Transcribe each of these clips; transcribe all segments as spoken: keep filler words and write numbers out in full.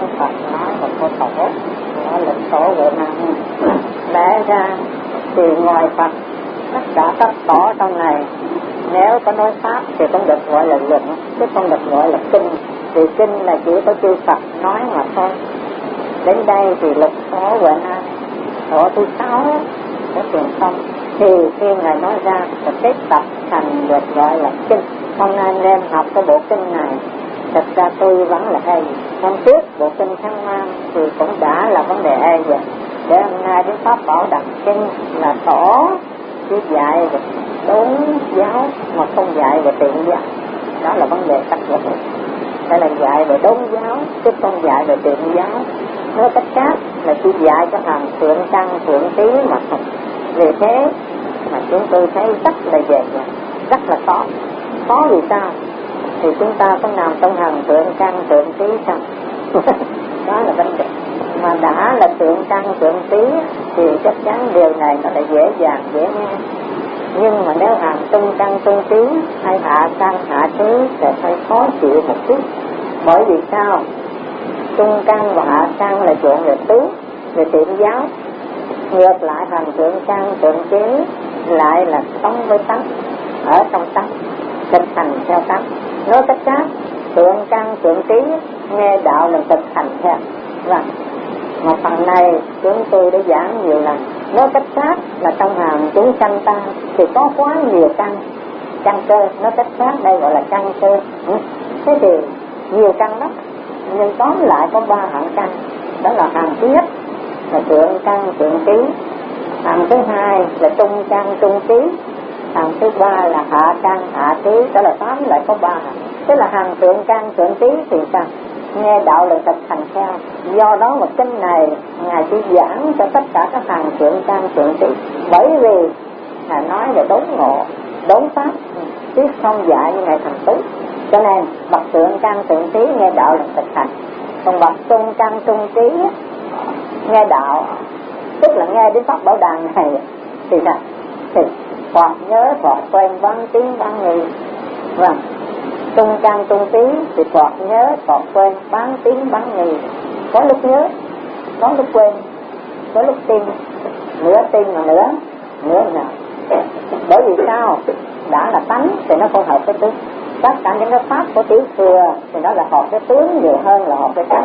Phật nói một câu tổ, nó là tổ Huệ Năng. Lẽ ra thì ngoài Phật tất cả các tổ trong này nếu có nói pháp thì không được gọi là luận, chứ không được gọi là kinh. Vì kinh là chỉ có chư Phật nói mà thôi. Đến đây thì lục tổ Huệ Năng, tổ thứ sáu của Thiền Tông, thì khi Ngài nói ra sẽ kết tập thành được gọi là kinh. Hôm nay anh em học cái bộ kinh này, thật ra tôi vẫn là hay. Hôm trước bộ kinh Thăng Nam thì cũng đã là vấn đề hay rồi. Để hôm nay đến Pháp Bảo Đẳng Kinh là tổ chỉ dạy về đúng giáo mà không dạy về tiện giáo. Đó là vấn đề tất yếu. Đây là dạy về đúng giáo chứ không dạy về tiện giáo. Nói cách khác là chỉ dạy cho hàng thượng căn thượng trí mà không. Vì thế mà chúng tôi thấy rất là dễ dàng, rất là khó. Khó vì sao? Thì chúng ta có nằm trong hàng thượng căn thượng trí sao? Đó là vấn đề. Mà đã là thượng căn thượng trí thì chắc chắn điều này nó là dễ dàng, dễ nghe. Nhưng mà nếu hàng trung căn trung trí hay hạ căn hạ trí thì phải khó chịu một chút. Bởi vì sao? Trung căn và hạ căn là chuyện về tứ, về tiện giáo. Ngược lại hàng thượng căn thượng trí lại là sống với tánh, ở trong tánh, thực hành theo tánh. Nói cách khác, thượng căn thượng trí nghe đạo là thực hành theo. Và mà phần này chúng tôi đã giảng nhiều lần. Nói cách khác là trong hàng chúng sanh ta thì có quá nhiều căn, căn cơ. Nói cách khác đây gọi là căn cơ. Ừ. Thế thì nhiều căn lắm, nhưng tóm lại có ba hạng căn. Đó là hàng thứ nhất là thượng căn thượng trí, hàng thứ hai là trung căn trung trí, hàng thứ ba là hạ căn hạ trí. Đó là tóm lại có ba hạng. Tức là hàng thượng căn thượng trí thì sao? Nghe đạo là thực hành theo. Do đó một kinh này Ngài chỉ giảng cho tất cả các hàng thượng căn thượng trí. Bởi vì Ngài nói về đốn ngộ, đốn pháp, chứ không dạy như Ngài thành tú. Cho nên bậc thượng căn thượng trí nghe đạo là thực hành. Còn bậc trung căn trung trí nghe đạo, tức là nghe đến pháp bảo đàn này thì sao? Thì hoặc nhớ hoặc quen văn tiếng văn ngữ. Vâng. Trung căn trung trí thì hoặc nhớ hoặc quên, bán tiếng bán nghi. Có lúc nhớ, có lúc quên, có lúc tin, nửa tin mà nửa nửa nào. Bởi vì sao? Đã là tánh thì nó không hợp với tướng. Tất cả những cái pháp của tiểu thừa thì nó là hợp với tướng nhiều hơn là hợp với tánh.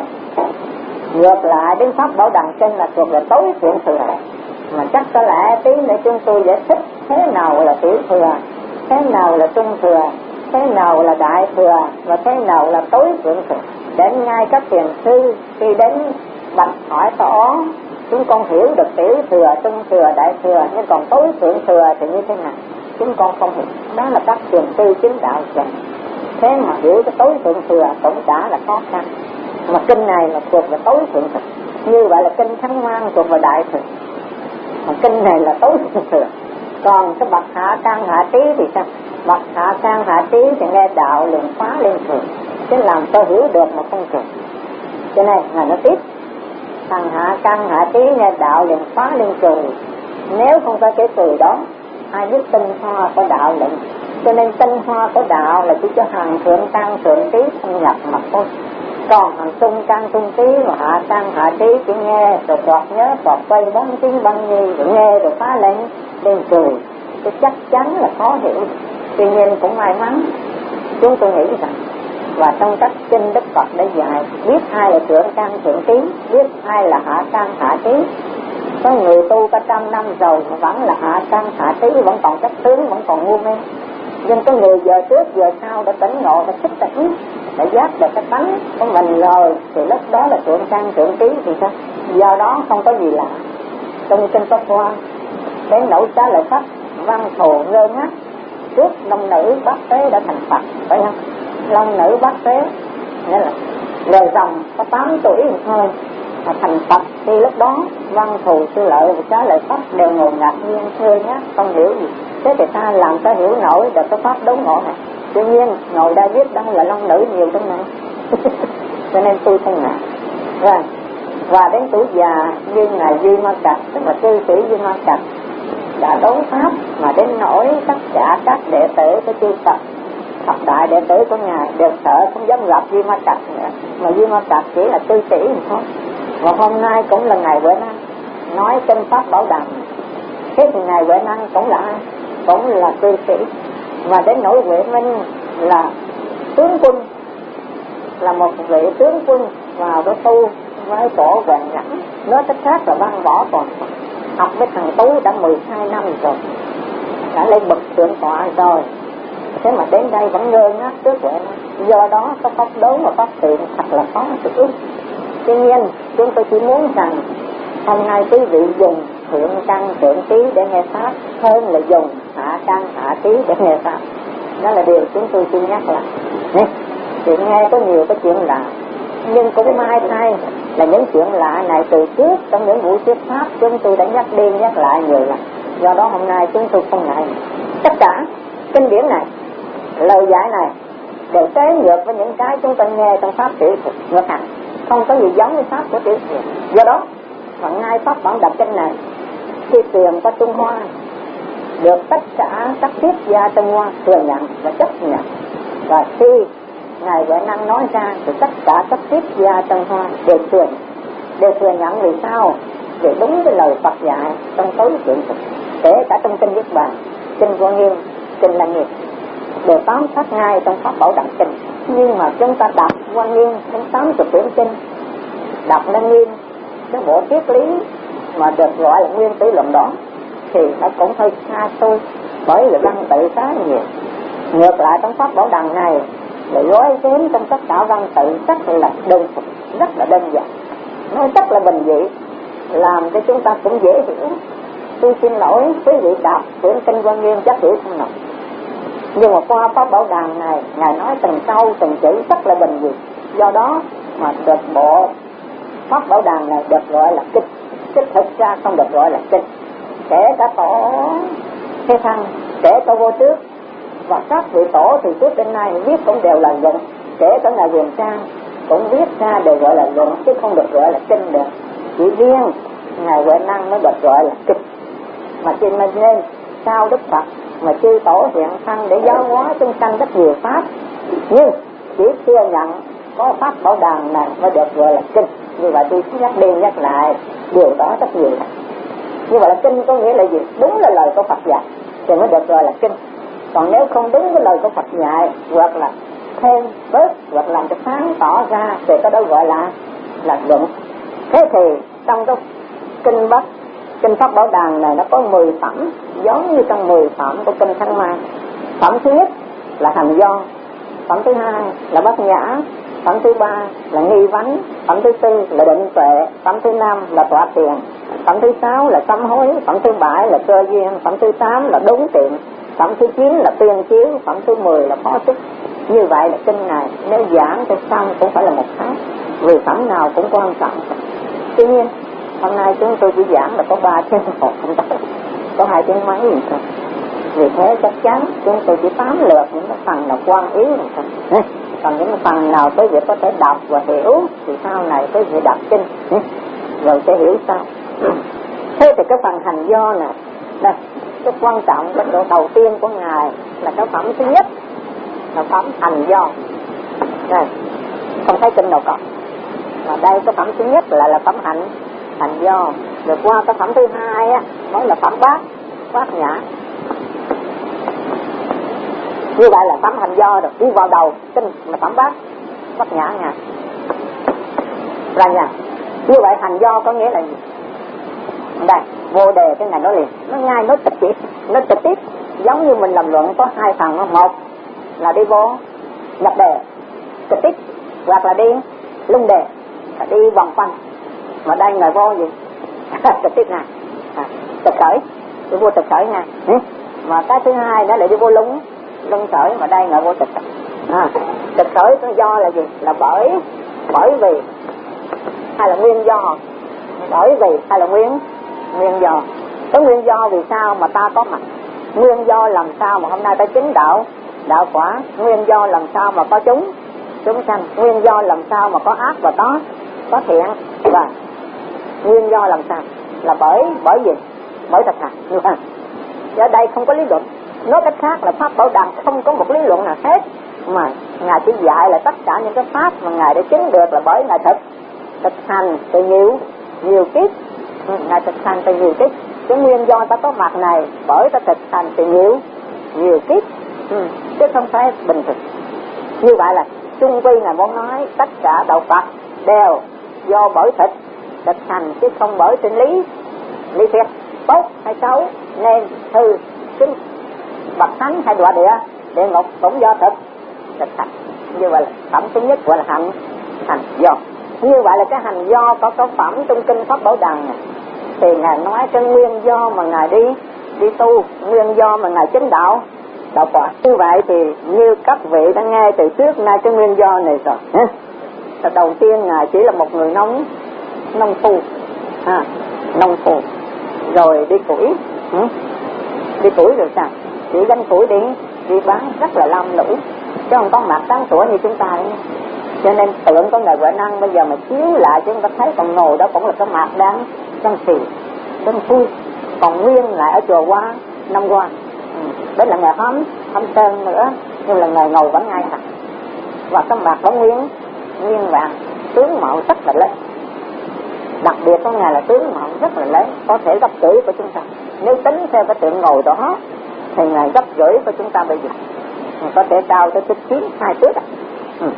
Ngược lại đến pháp Bảo Đẳng Kinh là thuộc về tối thượng thừa. Mà chắc có lẽ tí nữa chúng tôi giải thích thế nào là tiểu thừa, thế nào là trung thừa, thế nào là đại thừa và thế nào là tối thượng thừa. Đến ngay các thiền sư khi đến bạch hỏi tỏ, chúng con hiểu được tiểu thừa, trung thừa, đại thừa, nhưng còn tối thượng thừa thì như thế nào chúng con không hiểu. Đó là các thiền sư chứng đạo chẳng. Thế mà hiểu cái tối thượng thừa cũng đã là khó khăn. Mà kinh này là thuộc về tối thượng thừa. Như vậy là kinh Thăng Ngoan thuộc về đại thừa, mà kinh này là tối thượng thừa. Còn cái bậc hạ căn hạ trí thì sao? Bậc hạ căn hạ trí thì nghe đạo liền phá lên thường, chứ làm sao hiểu được mà không thường. Cho nên là nó tiếp, thằng hạ căn hạ trí nghe đạo liền phá lên cười. Nếu không có cái cười đó, ai biết tinh hoa của đạo lệnh. Cho nên tinh hoa của đạo là chỉ cho hàng thượng căn thượng trí không nhập mà thôi. Còn hàng trung căn trung trí và hạ căn hạ trí chỉ nghe rồi quạt nhớ quạt quay bóng tiếng băng nhi, rồi nghe rồi phá lên lên cười, thì chắc chắn là khó hiểu. Tuy nhiên cũng may mắn chúng tôi nghĩ rằng, và trong các kinh Đức Phật đã dạy, biết ai là thượng căn thượng trí, biết ai là hạ căn hạ trí. Có người tu cả trăm năm rồi mà vẫn là hạ căn hạ trí, vẫn còn chất tướng, vẫn còn ngu mê. Nhưng có người giờ trước giờ sau đã tỉnh ngộ, đã thức tỉnh, đã giác được cái tánh của mình rồi, thì lúc đó là thượng căn thượng trí thì sao? Do đó không có gì lạ. Trong kinh Pháp Hoa đến nỗi Xá Lợi Phất văn thù ngơ ngác trước long nữ bát tế đã thành Phật, phải không? Long nữ bát tế nghĩa là lời dòng có tám tuổi thôi mà thành Phật. Thì lúc đó văn thù Sư Lợi và Xá Lợi Phất đều ngồi ngạc nhiên ngơ ngác không hiểu gì. Thế thì ta làm ta hiểu nổi được cái pháp đốn ngộ này. Tuy nhiên ngồi đây biết đâu là long nữ nhiều trong này cho nên tôi không ngại. Rồi và đến tuổi già như ngài Duy Ma Cật, tức là cư sĩ Duy Ma Cật đã đốn pháp mà đến nỗi tất cả các đệ tử của chư Phật thập đại đệ tử của ngài đều sợ không dám gặp Di Ma Cật nữa, mà Di Ma Cật chỉ là cư sĩ thôi. Và hôm nay cũng là ngày Huệ Năng nói kinh pháp Bảo Đàm, thế thì ngài Huệ Năng cũng là cũng là cư sĩ, và đến nỗi Huệ Minh là tướng quân, là một vị tướng quân vào đó tu với cổ Hoàng Nhẫn, nói cách khác là văn võ toàn học với thằng Tú đã mười hai năm rồi, đã lên bậc thượng tọa rồi, thế mà đến đây vẫn ngơ ngác trước Huệ Năng. Do đó có pháp đố và pháp tiện thật là khó thực ứng. Tuy nhiên chúng tôi chỉ muốn rằng hôm nay quý vị dùng thượng căn thượng trí để nghe pháp hơn là dùng hạ căn hạ trí để nghe pháp. Đó là điều chúng tôi xin nhắc lại. Chuyện nghe có nhiều cái chuyện lạ, nhưng cũng may thay là những chuyện lạ này từ trước trong những buổi thuyết pháp chúng tôi đã nhắc đi nhắc lại nhiều lần. Do đó hôm nay chúng tôi không ngại. Tất cả kinh điển này, lời giải này đều tế ngược với những cái chúng ta nghe trong pháp tiểu thừa ngược hẳn, không có gì giống với pháp của tiểu thừa. Do đó và ngay pháp Bảo Đàm kinh này khi truyền qua Trung Hoa được tất cả các triết gia Trung Hoa thừa nhận và chấp nhận, và khi ngài Huệ Năng nói ra thì tất cả các triết gia Trung Hoa đều thừa đều thừa nhận. Vì sao? Vì đúng với lời Phật dạy trong tối thượng thực, kể cả trong kinh Niết Bàn, kinh Quan Nghiêm, kinh Lăng Nghiêm đều tóm sát ngay trong pháp Bảo Đàm kinh. Nhưng mà chúng ta đọc Quan Nghiêm đến tám mươi quyển kinh, đọc Lăng Nghiêm cái bộ triết lý mà được gọi là nguyên tử luận đó thì nó cũng hơi xa xôi, bởi vì văn tự khá nhiều. Ngược lại trong pháp Bảo Đàm này để gói ghém trong tất cả văn tự rất là đơn thuần, rất là đơn giản, nó rất là bình dị, làm cho chúng ta cũng dễ hiểu. Tôi xin lỗi quý vị đọc quyển kinh Quan Nghiêm chắc hiểu không nào, nhưng mà qua pháp Bảo Đàm này ngài nói từng câu từng chữ rất là bình dị. Do đó mà được bộ pháp Bảo Đàm này được gọi là kinh, chứ thực ra không được gọi là kinh. Kể cả tổ Thế Thăng, kể cả Vô Trước và các vị tổ từ trước đến nay viết cũng đều là luận, kể cả ngài Huyền Trang cũng viết ra đều gọi là luận, chứ không được gọi là kinh được. Chỉ riêng ngài Huệ Năng mới được gọi là kinh. Mà cho nên sau Đức Phật mà chư tổ hiện thân để giáo hóa chúng sanh rất nhiều pháp, nhưng chỉ thừa nhận có pháp Bảo Đàm này mới được gọi là kinh. Như vậy tôi nhắc đi nhắc lại điều đó rất nhiều. Như vậy là kinh có nghĩa là gì? Đúng là lời của Phật dạy thì mới được gọi là kinh. Còn nếu không đúng với lời của Phật dạy, hoặc là thêm bớt, hoặc làm cho sáng tỏ ra, thì cái đó gọi là là luận. Thế thì trong cái kinh Bắc, kinh pháp Bảo Đàm này nó có mười phẩm, giống như trong mười phẩm của kinh Thanh Mai. Phẩm thứ nhất là hành do, phẩm thứ hai là bát nhã, phẩm thứ ba là nghi vấn, phẩm thứ tư là định tuệ, phẩm thứ năm là tọa tiền, phẩm thứ sáu là sám hối, phẩm thứ bảy là cơ duyên, phẩm thứ tám là đúng tiện, phẩm thứ chín là tuyên chiếu, phẩm thứ mười là phó túc. Như vậy là kinh này nếu giảng cho xong cũng phải là một tháng, vì phẩm nào cũng quan trọng. Tuy nhiên hôm nay chúng tôi chỉ giảng là có ba chương một không tới, có hai chương mấy gì thôi. Vì thế chắc chắn chúng tôi chỉ tám lượt những cái phần nào quan yếu này thôi. Còn những cái phần nào quý vị có thể đọc và hiểu thì sau này quý vị đọc kinh rồi sẽ hiểu sao. Thế thì cái phần hành do nè, đây cái quan trọng, cái độ đầu tiên của ngài là cái phẩm thứ nhất là phẩm hành do. Đây không thấy kinh đâu còn, mà đây cái phẩm thứ nhất là là phẩm hành hành do. Rồi qua cái phẩm thứ hai á mới là phẩm bát bát nhã. Như vậy là phẩm hành do rồi, đi vào đầu kinh là phẩm bát bát nhã nha. Là nha. Như vậy hành do có nghĩa là gì? Đây vô đề cái này nói liền, nó ngay nói trực tiếp, nó trực tiếp giống như mình làm luận có hai phần. Một là đi vô nhập đề trực tiếp, hoặc là đi lung đề, là đi vòng quanh. Mà đây người vô gì trực tiếp này, à, trực khởi, đi vô trực khởi này. Ừ. Mà cái thứ hai đó là đi vô lung lung khởi, mà đây người vô trực khởi. À, trực khởi có do là gì? Là bởi bởi vì hay là nguyên do, bởi vì hay là nguyên nguyên do. Cái nguyên do vì sao mà ta có mặt, nguyên do làm sao mà hôm nay ta chứng đạo đạo quả, nguyên do làm sao mà có chúng chúng sanh, nguyên do làm sao mà có ác và có có thiện, và nguyên do làm sao là bởi bởi gì? Bởi thực hành. Ở đây không có lý luận, Nói cách khác là Pháp Bảo Đằng không có một lý luận nào hết, mà Ngài chỉ dạy là tất cả những cái Pháp mà Ngài đã chứng được là bởi Ngài thực thực hành từ nhiều nhiều kiếp. Ngài thực hành từ nhiều kiếp. Cái nguyên do ta có mặt này bởi ta thực hành từ nhiều nhiều kiếp, ừ, chứ không phải bình thường. Như vậy là chung quy Ngài muốn nói tất cả đạo Phật đều do bởi thực thực hành, chứ không bởi sinh lý lý thuyết tốt hay xấu. Nên thư chính bậc thánh hay đọa địa địa ngục cũng do thực thực hành. Như vậy là phẩm thứ nhất gọi là hành hành do. Như vậy là cái hành do có có phẩm trong kinh Pháp Bảo Đằng này. Thì Ngài nói cái nguyên do mà Ngài đi đi tu, nguyên do mà Ngài chứng đạo đạo quả. Như vậy thì như các vị đã nghe từ trước nay cái nguyên do này rồi. Ha? Đầu tiên Ngài chỉ là một người nông nông phu, à, nông phu, rồi đi củi, ừ? đi củi rồi sao? Chỉ gánh củi đi đi bán rất là lam lũ, chứ không có mặt sáng sủa như chúng ta đấy. Cho nên tượng của Ngài Huệ Năng bây giờ mà chiếu lại chúng ta thấy còn ngồi đó cũng là cái mặt đang trong xì trong phui, còn nguyên lại ở chùa Hoa năm qua, ừ. đó là Ngài Hóm Hóm Sơn nữa, nhưng là Ngài ngồi vẫn ngay thật, và cái mặt vẫn nguyên nguyên vàng, tướng mạo rất là lớn. Đặc biệt của Ngài là tướng mạo rất là lớn, có thể gấp rưỡi của chúng ta. Nếu tính theo cái tượng ngồi đó thì Ngài gấp rưỡi của chúng ta bây giờ, Ngài có thể cao tới tích chín hai thước à. ừ.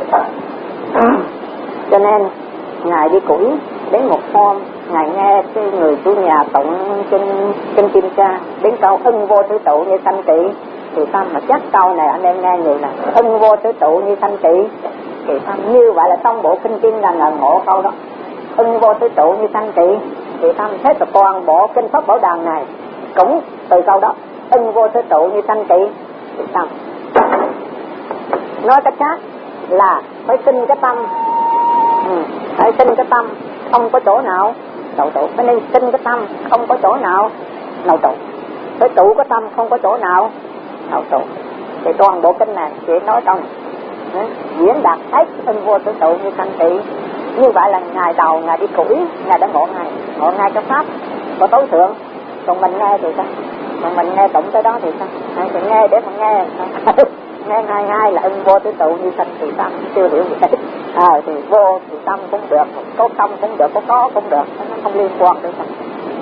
Cho nên Ngài đi củi đến một hôm Ngài nghe cái người chủ nhà tụng kinh kinh Kim Ca đến câu ưng vô thứ tụ như sanh trị thì tâm, mà chắc câu này anh em nghe nhiều là ưng vô thứ tụ như sanh trị thì tâm. Như vậy là trong bộ kinh Kim là ngờ ngộ câu đó, ưng vô thứ tụ như sanh trị thì tâm. Thế là toàn bộ kinh Pháp Bảo Đằng này cũng từ câu đó, ưng vô thứ tụ như sanh trị thì tâm. Nói cách khác là phải sinh cái tâm, ừ, phải sinh cái tâm không có chỗ nào đầu tụ, cho nên sinh cái tâm không có chỗ nào đầu tụ, phải tụ cái tâm không có chỗ nào đầu tụ. Thì toàn bộ kinh này chỉ nói trong ừ, diễn đạt hết ưng vô thứ tụ như sanh trị. Như vậy là Ngài đầu Ngài đi củi, Ngài đã ngộ ngay ngộ ngay cái pháp của tối thượng. Còn mình nghe thì sao? Còn mình nghe tụng cái đó thì sao? Hay thì nghe để mà nghe nghe hai hai là ưng vô thứ tụ như sanh trị tâm, chưa hiểu gì hết. À, thì vô thì tâm cũng được, có không cũng được, có có cũng được, nó không liên quan đến tâm.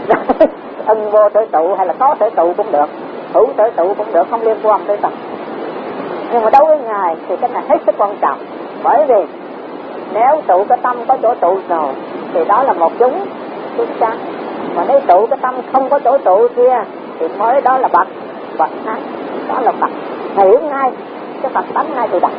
Ưng vô thể tụ hay là có thể tụ cũng được, hữu thể tụ cũng được, không liên quan đến tâm. Nhưng mà đối với Ngài thì cái này hết sức quan trọng, bởi vì nếu tụ cái tâm có chỗ tụ rồi thì đó là một chúng chúng sáng, mà nếu tụ cái tâm không có chỗ tụ kia thì mới đó là bậc bậc sáng, đó là Phật hiểu ngay cái Phật tánh ngay từ đầu.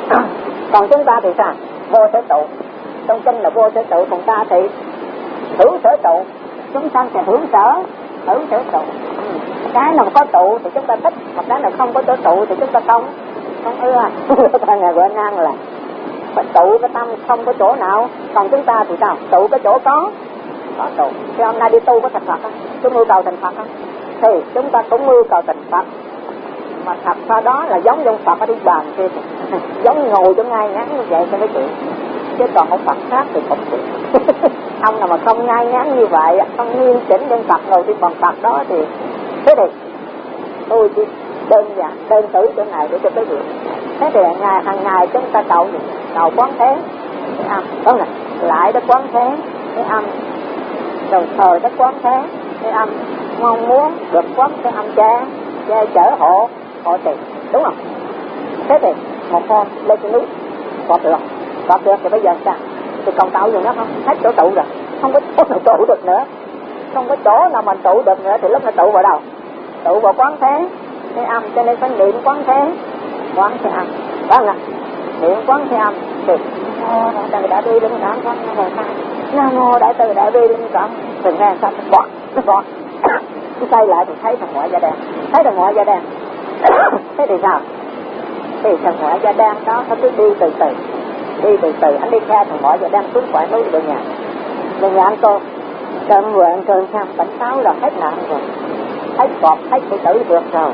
Còn chúng ta thì sao? Vô sở tụ, trong kinh là vô sở tụ, còn ta thì hữu sở tụ, chúng ta sẽ hữu sở hữu sở tụ. Cái nào có tụ thì chúng ta thích, mà cái nào không có chỗ tụ thì chúng ta không không ưa. Ngài Huệ Năng là phải tụ cái tâm không có chỗ nào, còn chúng ta thì sao? Tụ cái chỗ có có tụ. Thì hôm nay đi tu có thành Phật không? Chúng mưu cầu thành Phật không? Thì chúng ta cũng mưu cầu thành Phật, mà thật ra đó là giống trong Phật ở đi bàn kia, giống ngồi cho ngay ngắn như vậy cho mấy chuyện, chứ còn ông Phật khác thì không chịu. Ông nào mà không ngay ngắn như vậy, không nghiêm chỉnh trên Phật ngồi trên bàn Phật đó thì thế thì tôi chỉ đơn giản đơn cử chỗ này để cho cái việc. Thế thì ngày hàng ngày chúng ta cầu gì? Cầu quán thế cái âm, đúng rồi, lại đất quán thế cái âm, rồi thời đất quán thế cái âm, mong muốn được quán cái âm cha che chở hộ hộ trì, đúng không? Thế thì một hôm lên trên núi cọp được cọp được thì bây giờ sao? Thì còn tạo gì nữa không? Hết chỗ tụ rồi, không có chỗ nào tụ được nữa, không có chỗ nào mình tụ được nữa thì lúc nó tụ vào đâu? Tụ vào quán thế cái âm, cho nên phải niệm quán thế quán thế âm, đó là niệm quán thế âm thì đại từ đại bi linh cảm quán thế âm, nam mô đại từ đại bi linh cảm, thì nghe sao nó bọt nó bọt xoay lại thì thấy thằng ngoại da đen, thấy thằng ngoại da đen. Thế thì sao? Thì thằng ngoại da đen đó nó cứ đi từ từ, đi từ từ, anh đi theo thằng ngoại da đen xuống khỏi núi về nhà, về nhà ăn cơm, cơm vừa ăn cơm xong tỉnh táo là hết nạn rồi, thấy cọp thấy tự tử được rồi.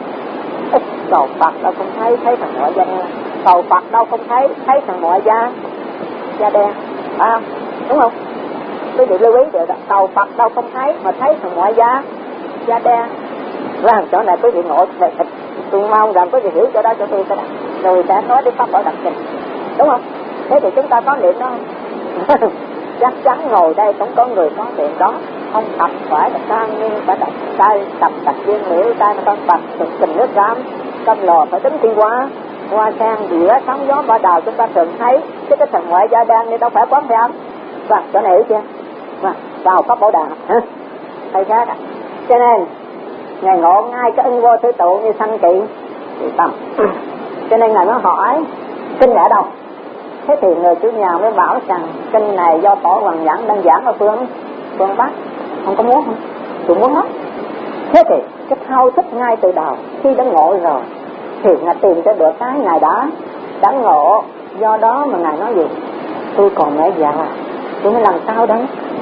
Cầu Phật đâu không thấy, thấy thằng ngoại da đen, cầu Phật đâu không thấy, thấy thằng ngoại da da đen, à, đúng không? Quý vị lưu ý được đó, cầu Phật đâu không thấy mà thấy thằng ngoại da da đen. Ra chỗ này quý vị ngộ về thịt Tôi mong rằng có gì hiểu cho đó cho tôi cái đó, rồi sẽ nói đến pháp bảo đặc kinh, đúng không? Thế thì chúng ta có niệm đó không? Chắc chắn ngồi đây cũng có người có niệm đó. Không tập phải là sang nhưng phải tập tay tập tập viên liễu tay nó con tập thực tình nước rám tâm lò phải tính thiên hóa hoa sang dĩa sóng gió ba đào chúng ta thường thấy chứ cái thần ngoại gia đang nên đâu phải quán phải không? Và chỗ này hiểu chưa? Và vào pháp bảo đà hả? Thầy khác à. Cho nên ngài ngộ ngay cái ưng vô thứ tụ như sanh kỵ thì tâm. Cho nên ngài mới hỏi kinh ở đâu? Thế thì người chủ nhà mới bảo rằng kinh này do Tổ Hoàng Giảng đang giảng ở phương phương Bắc. Không có muốn không? Tôi muốn hết. Thế thì cái thao thức ngay từ đầu khi đã ngộ rồi thì ngài tìm cho được cái ngài đã đã ngộ. Do đó mà ngài nói gì? Tôi còn mẹ già, tôi mới làm sao đấy?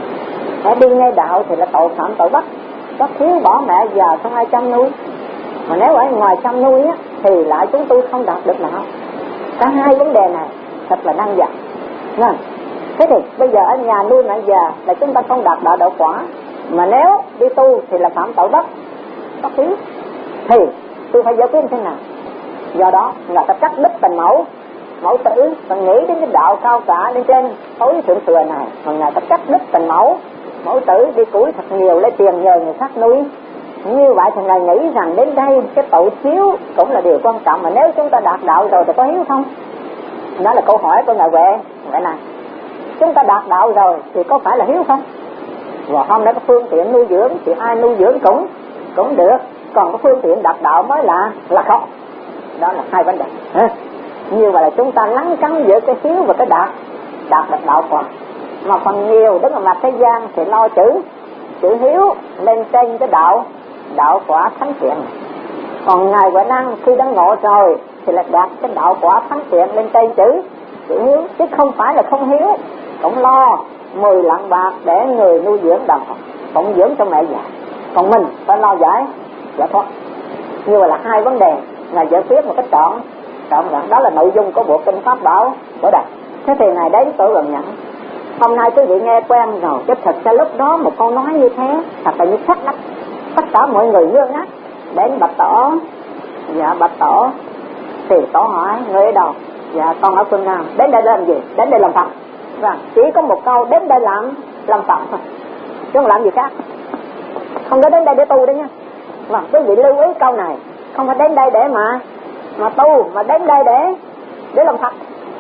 Mẹ đi ngay đạo thì là tội phạm tội bắt, có thiếu bỏ mẹ già không ai chăm nuôi. Mà nếu ở ngoài chăm nuôi á thì lại chúng tôi không đạt được đạo. Cả hai vấn đề này thật là năng dặn. Nên thế thì bây giờ ở nhà nuôi mẹ già là chúng ta không đạt đạo đạo quả, mà nếu đi tu thì là phạm tội bắt có thiếu, thì tôi phải giải quyết thế nào? Do đó là ta cắt đứt tình mẫu mẫu tử và nghĩ đến cái đạo cao cả lên trên tối thượng thừa này, mà ngài ta cắt đứt tình mẫu mẫu tử đi củi thật nhiều lấy tiền nhờ người khác nuôi. Như vậy thì ngài nghĩ rằng đến đây cái tội hiếu cũng là điều quan trọng, mà nếu chúng ta đạt đạo rồi thì có hiếu không? Đó là câu hỏi của ngài Huệ. Vậy này, chúng ta đạt đạo rồi thì có phải là hiếu không? Và hôm nay có phương tiện nuôi dưỡng thì ai nuôi dưỡng cũng cũng được, còn có phương tiện đạt đạo mới là là không. Đó là hai vấn đề. Hả? Như vậy là chúng ta lắng cắn giữa cái hiếu và cái đạt đạt được đạo quả. Mà phần nhiều đứng ở mặt thế gian thì lo chữ chữ hiếu lên trên cái đạo đạo quả thánh thiện. Còn ngài Huệ Năng khi đã ngộ rồi thì là đạt cái đạo quả thánh thiện lên trên chữ chữ hiếu, chứ không phải là không hiếu, cũng lo mười lạng bạc để người nuôi dưỡng đạo, phụng dưỡng cho mẹ già, còn mình phải lo giải giải thoát. Như vậy là hai vấn đề ngài giải quyết một cách trọn trọn vẹn. Đó là nội dung của bộ kinh Pháp Bảo Bảo Đà. Thế thì ngài đến Tổ Hoàng Nhẫn. Hôm nay quý vị nghe quen rồi, chứ thật ra lúc đó một câu nói như thế thật là như sắc lắm. Tất cả mọi người ngơ ngác đến bạch Tổ. Dạ bạch Tổ. Thì Tổ hỏi người ở đâu? Dạ con ở phương Nam. Đến đây làm gì? Đến đây làm Phật. Vâng, chỉ có một câu, đến đây làm làm Phật thôi, chứ không làm gì khác. Không có đến đây để tu đấy nha. Vâng, quý vị lưu ý câu này, không phải đến đây để mà mà tu, mà đến đây để để làm Phật.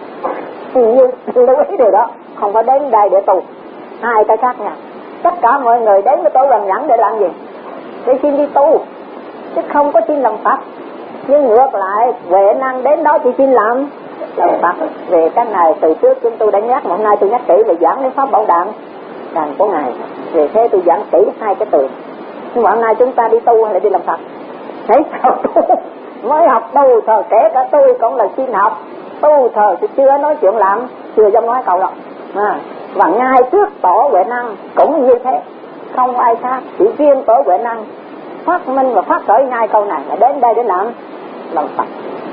Như lưu ý điều đó, không phải đến đây để tu. Hai cái khác nha. Tất cả mọi người đến với Tổ Hoàng Nhẫn để làm gì? Để xin đi tu, chứ không có xin làm Phật. Nhưng ngược lại, Huệ Năng đến đó chỉ xin làm làm Phật. Về cái này từ trước chúng tôi đã nhắc, mà hôm nay tôi nhắc kỹ về giảng đến Pháp Bảo Đàn đàn của ngài. Về thế tôi giảng kỹ hai cái từ. Nhưng mà hôm nay chúng ta đi tu hay là đi làm Phật? Thấy sao? Mới học tu thời, kể cả tôi cũng là xin học tu thời thì chưa nói chuyện làm, chưa dám nói câu đâu. À, và ngay trước Tổ Huệ Năng cũng như thế, không ai khác, chỉ riêng Tổ Huệ Năng phát minh và phát khởi ngay câu này là đến đây để làm làm Phật.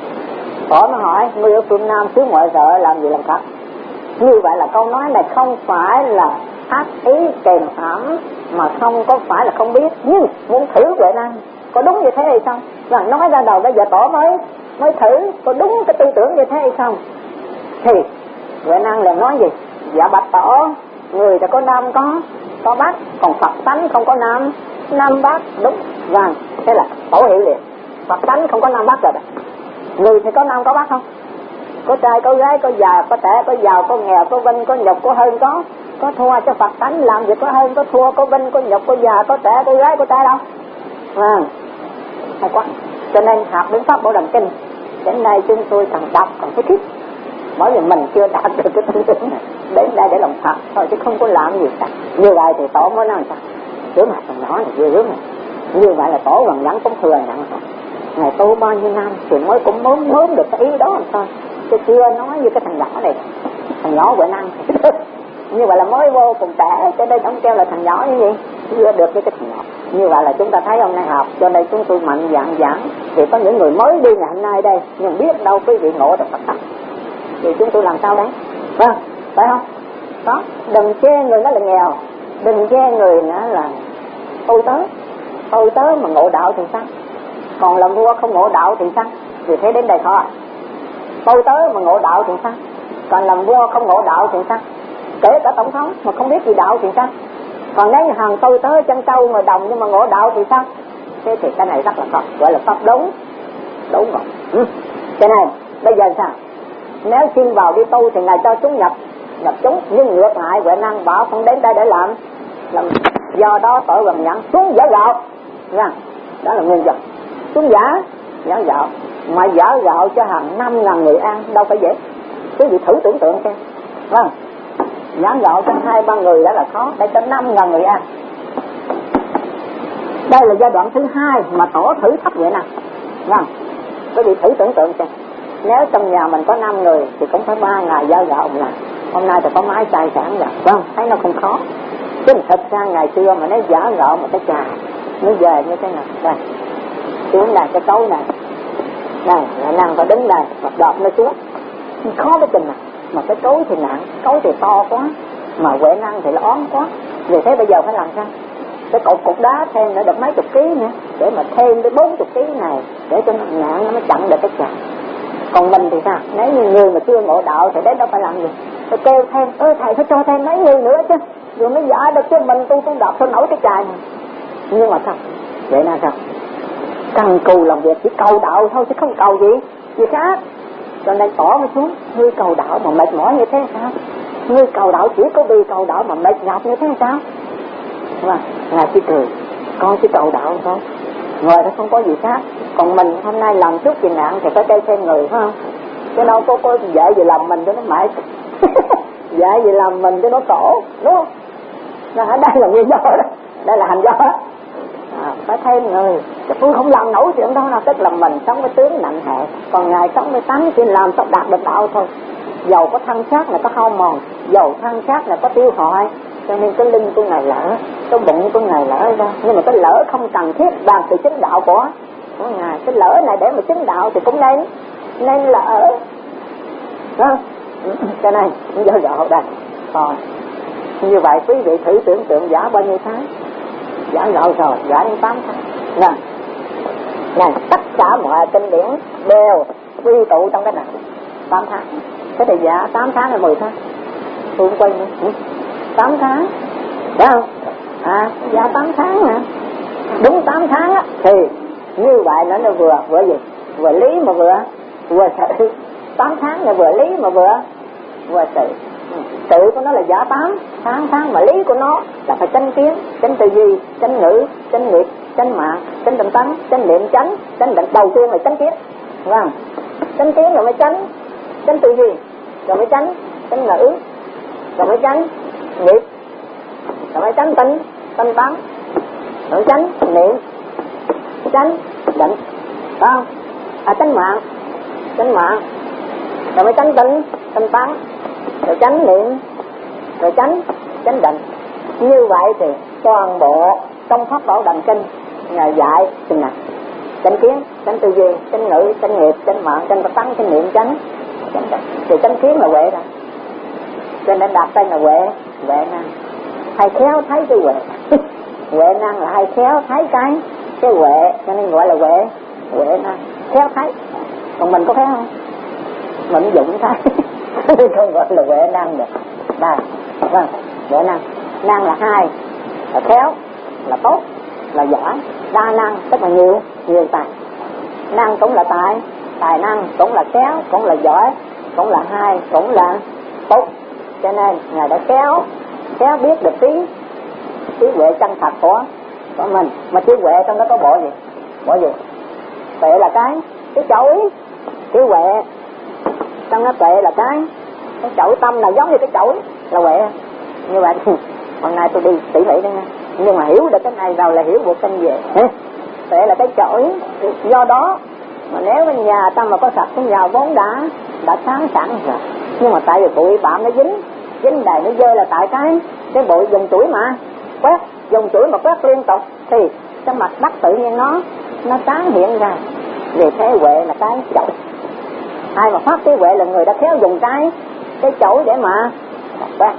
Tổ nó hỏi người ở phương Nam xứ ngoại rợ làm gì làm Phật? Như vậy là câu nói này không phải là ác ý kèm hãm, mà không có phải là không biết, nhưng muốn thử Huệ Năng có đúng như thế hay không. Và nói ra đầu bây giờ Tổ mới mới thử có đúng cái tư tưởng như thế hay không. Thì Huệ Năng liền nói gì? Dạ bạch Tổ, người thì có nam có có bác, còn Phật tánh không có nam nam bác. Đúng. Vâng, thế là Tổ hiểu liền, Phật tánh không có nam bác rồi. Người thì có nam có bác không? Có trai có gái, có già có trẻ, có giàu có nghèo, có vinh có nhục, có hơn có có thua. Cho Phật tánh làm việc có hơn có thua, có vinh có nhục, có già có trẻ, có gái có trai đâu. Vâng, hay quá. Cho nên học đến Pháp Bảo Đàn Kinh đến nay chúng tôi càng đọc càng thấy thích, bởi vì mình chưa đạt được cái tư tưởng này. Đến đây để lòng Phật thôi chứ không có làm gì cả. Như vậy thì Tổ mới nói sao? Trước mặt thằng nhỏ này ghê gớm này. Như vậy là Tổ Hoàng Nhẫn cũng thừa nhận rồi. Ngày tu bao nhiêu năm thì mới cũng mớm mớm được cái ý đó làm sao. Chứ chưa nói như cái thằng nhỏ này, thằng nhỏ Huệ Năng. Như vậy là mới vô cùng trẻ, cho nên ông kêu là thằng nhỏ như vậy, chưa được với cái thằng nhỏ. Như vậy là chúng ta thấy hôm nay học, cho nên chúng tôi mạnh dạn giảng. Thì có những người mới đi ngày hôm nay đây, nhưng biết đâu quý vị ngộ được Phật tánh. Thì chúng tôi làm sao đấy? Vâng, phải không? Đó, đừng chê người nó là nghèo, đừng chê người nó là tôi tớ. Tôi tớ mà ngộ đạo thì sao? Còn làm vua không ngộ đạo thì sao? Vì thế đến đây khó. Tôi tới mà ngộ đạo thì sao? Còn làm vua không ngộ đạo thì sao? Kể cả tổng thống mà không biết gì đạo thì sao? Còn nếu hàng tôi tới chân trâu mà đồng nhưng mà ngộ đạo thì sao? Thế thì cái này rất là khó, gọi là pháp đúng. Đúng rồi. Ừ. Cái này bây giờ sao? Nếu xin vào đi tu thì ngài cho chúng nhập nhập chúng, nhưng ngược lại Huệ Năng bảo không đến đây để làm, làm do đó tội vầm nhẫn xuống giả gạo, nha, đó là nguyên nhân. Xuống giả giả gạo, mà giả gạo cho hàng năm ngàn người ăn đâu phải dễ. Quý vị thử tưởng tượng xem, vâng, giả gạo cho hai ba người đã là khó, đây cho năm ngàn người ăn. Đây là giai đoạn thứ hai mà tổ thử thách Huệ Năng, vâng. Quý vị thử tưởng tượng xem, nếu trong nhà mình có năm người thì cũng phải ba ngày giả gạo một lần. Hôm nay thì có máy xay sẵn rồi, vâng, thấy nó không khó. Chứ thật ra ngày xưa mà nếu giả gạo một cái trà nó về như thế nào, đây, xuống đây cái cấu này, đây, Huệ Năng phải đứng đây, mặt đọt nó xuống, khó cái chừng này. Mà cái cối thì nặng, cối thì to quá, mà Huệ Năng thì nó ón quá. Vì thế bây giờ phải làm sao? Cái cột cục đá thêm nữa được mấy chục ký nữa, để mà thêm cái bốn chục ký này để cho nó nặng nó mới chặn được cái trà. Còn mình thì sao? Nếu như người mà chưa ngộ đạo thì đến đâu phải làm gì? Phải kêu thêm, ơ thầy phải cho thêm mấy người nữa chứ, rồi mới giả được cho mình tu tu đạp sao nổi cái trà này. Nhưng mà sao? Vậy là sao? Cần cù làm việc chỉ cầu đạo thôi chứ không cầu gì, gì khác. Cho nên tỏ mới xuống, ngươi cầu đạo mà mệt mỏi như thế sao? Ngươi cầu đạo chỉ có vì cầu đạo mà mệt nhọc như thế sao? Mà ngài chỉ cười, con chỉ cầu đạo thôi, ngoài đó không có gì khác. Còn mình hôm nay làm chút gì nạn thì phải cây thêm người phải không? Chứ đâu có có dễ gì làm mình cho nó mãi dễ gì làm mình cho nó khổ, đúng không? Đó, đây là nguyên do đó, đây là hành do đó. À, phải thêm người, chứ tôi không làm nổi chuyện đó, tức là mình sống với tướng nặng hệ, còn ngài sống với tánh chỉ làm sao đạt được đạo thôi. Dầu có thân xác là có hao mòn, dầu thân xác là có tiêu hoại, cho nên cái lưng của ngài lỡ, cái bụng của ngài lỡ ra, nhưng mà cái lỡ không cần thiết bằng sự chứng đạo của của ngài. Cái lỡ này để mà chứng đạo thì cũng nên nên lỡ đó. Cái này do dạo đây. Còn như vậy quý vị thử tưởng tượng giả bao nhiêu tháng, giả gạo rồi, giả đến tám tháng. Nè, nè, tất cả mọi kinh điển đều quy tụ trong cái này, tám tháng. Thế thì giả tám tháng hay mười tháng? Tôi cũng quên nữa. tám tháng, phải không? À, giả tám tháng nè. Đúng tám tháng á, thì như vậy nó nó vừa, vừa gì? Vừa lý mà vừa, vừa sự. tám tháng là vừa lý mà vừa, vừa sự. Sự của nó là giả tám tháng, tháng mà lý của nó là phải chánh kiến, chánh tư duy, chánh ngữ, chánh nghiệp, chánh mạng, chánh tâm tánh, chánh niệm chánh, chánh định. Đầu tiên là chánh kiến, đúng không? Chánh kiến rồi mới chánh, chánh tư duy, rồi mới chánh, chánh ngữ, rồi mới chánh nghiệp, rồi mới chánh tinh, tinh tánh, rồi chánh niệm, chánh định, phải không? À, chánh mạng, chánh mạng, rồi mới chánh tinh, tinh tánh, rồi chánh niệm, rồi chánh chánh định. Như vậy thì toàn bộ trong pháp Bảo Đàn Kinh ngài dạy chừng này: chánh kiến, chánh tư duy, chánh ngữ, chánh nghiệp, chánh mạng, chánh tâm tánh, chánh niệm, chánh chánh định. Thì chánh kiến là huệ rồi, cho nên đặt tên là huệ, huệ năng. Hay khéo thấy cái huệ huệ năng là hay khéo thấy cái cái huệ, cho nên gọi là huệ, huệ năng, khéo thấy. Còn mình có khéo không? Mình dụng thấy không gọi là huệ năng được. Đây, vâng, huệ năng. Năng là hai, là khéo, là tốt, là giỏi. Đa năng tức là nhiều, nhiều tài. Năng cũng là tài, tài năng cũng là khéo, cũng là giỏi, cũng là hai, cũng là tốt. Cho nên ngài đã khéo, khéo biết được trí, trí huệ chân thật của của mình. Mà trí huệ trong đó có bộ gì? Bộ gì? Tuệ là cái cái chổi, trí huệ trong đó tuệ là cái cái chổi tâm, là giống như cái chổi là huệ. Như vậy hôm nay tôi đi tỉ mỉ đây nha, nhưng mà hiểu được cái này rồi là hiểu bộ kinh về. Tuệ là cái chổi. Do đó mà nếu bên nhà ta mà có sạch cái nhà vốn đã đã sáng sẵn rồi, nhưng mà tại vì bụi bặm nó dính dính đầy nó dơ, là tại cái cái bụi dùng chổi mà quét, dùng chổi mà quét liên tục thì cái mặt đất tự nhiên nó nó sáng hiện ra. Vì thế huệ là cái chổi. Ai mà phát cái huệ là người đã khéo dùng cái cái chổi để mà quét,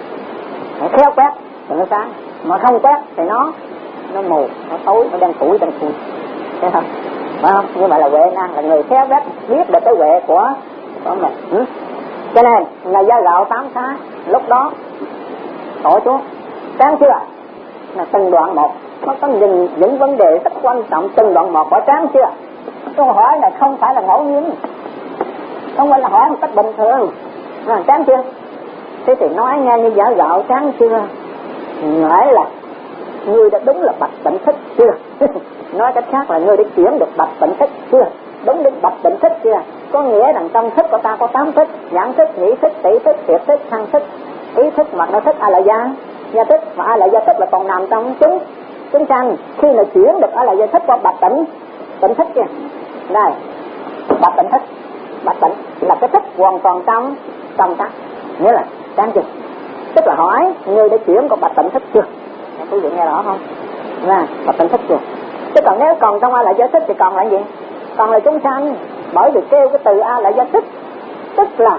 khéo quét thì nó sáng, mà không quét thì nó nó mù, nó tối, nó đen củi đen củi, thấy không? phải không? Nhưng mà là Huệ Năng là người khéo rất biết được cái huệ của của mình. Ừ? Cho nên ngày gia gạo tám xá lúc đó tổ chúa sáng chưa là từng đoạn một, nó có những, những vấn đề rất quan trọng từng đoạn một. Hỏi sáng chưa? Câu hỏi này không phải là ngẫu nhiên, không phải là hỏi một cách bình thường. À, sáng chưa? Thế thì nói nghe như giả gạo sáng chưa, nói là ngươi đã đúng là bạch tỉnh thức chưa? Nói cách khác là ngươi đã chuyển được bạch tỉnh thức chưa? Đúng đến bạch tỉnh thức chưa? Có nghĩa rằng trong thức của ta có tám thức: nhãn thức, nhĩ thức, tỷ thức, thiệt thức, thân thức, ý thức, mặt nó thức, a la gia gia thức. Mà a la gia thức là còn nằm trong chúng chúng sanh. Khi mà chuyển được a la gia thức qua bạch tỉnh tỉnh thức kia, đây bạch tỉnh thức, bạch tỉnh là cái thức hoàn toàn trong trong ta, nghĩa là đang chưa? Tức là hỏi người đã chuyển qua bạch tỉnh thức chưa? Quý vị nghe rõ không? Nè, bạch tỉnh thức chưa? Chứ còn nếu còn trong a la gia thức thì còn là gì? Còn là chúng sanh. Bởi vì kêu cái từ a la gia thức tức là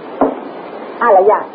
a la gia.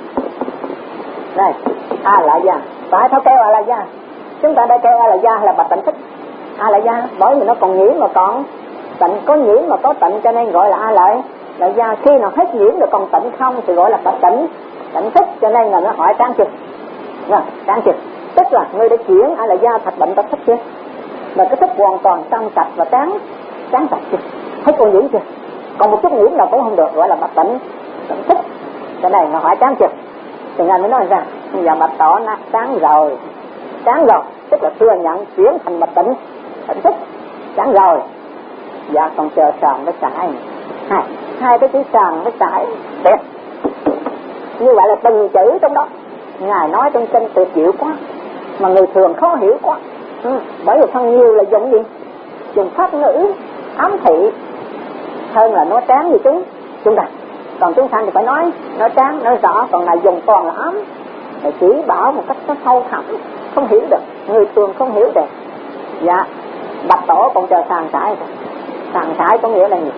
Đây, a la gia. Phải tháo kêu a la gia. Chúng ta đã kêu a la gia là bạch tỉnh thức. A la gia bởi vì nó còn nhiễm mà còn tịnh, có nhiễm mà có tịnh cho nên gọi là a la la gia. Khi nào hết nhiễm rồi còn tịnh không thì gọi là bạch tỉnh tỉnh thức. Cho nên là nó hỏi sáng chưa? Rồi, sáng chưa? Tức là người đã chuyển a la gia thành bệnh tật thức chưa? Là cái thức hoàn toàn trong sạch và sáng sáng sạch chưa? Hết còn nhiễm chưa? Còn một chút nhiễm nào cũng không được, gọi là bạch tỉnh tỉnh thức. Cái này nó hỏi sáng chưa? Thì ngài mới nói ra bây giờ bạch tỏ nó sáng rồi, sáng rồi tức là thừa nhận chuyển thành bạch tỉnh tỉnh thức, sáng rồi. Dạ còn chờ sàn với sải, hai hai cái chữ sàn với sải đẹp như vậy là từng chữ trong đó ngài nói trong kinh tuyệt diệu quá mà người thường khó hiểu quá. Ừ, bởi vì phần nhiều là dùng gì? Dùng pháp ngữ ám thị hơn là nói tráng như chúng chúng ta. Còn chúng sanh thì phải nói nói tráng nói rõ, còn là dùng toàn là ám để chỉ bảo một cách nó sâu thẳm, không hiểu được, người thường không hiểu được. Dạ bạch tổ còn chờ sàn sải, sàn sải có nghĩa là gì?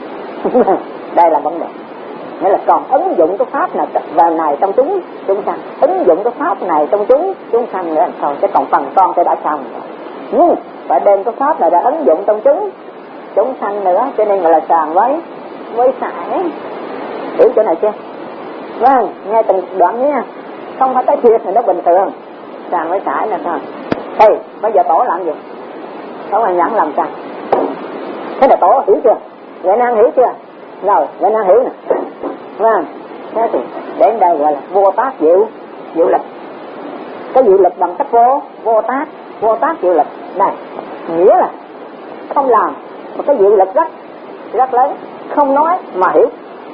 Đây là vấn đề, nghĩa là còn ứng dụng cái pháp này và này trong chúng chúng sanh, ứng dụng cái pháp này trong chúng chúng sanh nữa thôi, chứ còn phần con tôi đã xong rồi. Nhưng phải đem cái pháp này đã ứng dụng trong chúng chúng sanh nữa, cho nên gọi là sàn với với sải. Hiểu chỗ này chưa? Vâng, nghe từng đoạn nha, không phải cái chuyện này nó bình thường. Sàn với sải là thôi. Thì bây giờ tổ làm gì? Tổ là nhãn làm sao? Thế là tổ hiểu chưa? Huệ Năng hiểu chưa? Rồi, Huệ Năng hiểu nè. Vâng, thế thì đến đây gọi là vô tác diệu diệu lực. Cái diệu lực bằng cách vô vô tác vô tác diệu lực này, nghĩa là không làm một cái diệu lực rất rất lớn, không nói mà hiểu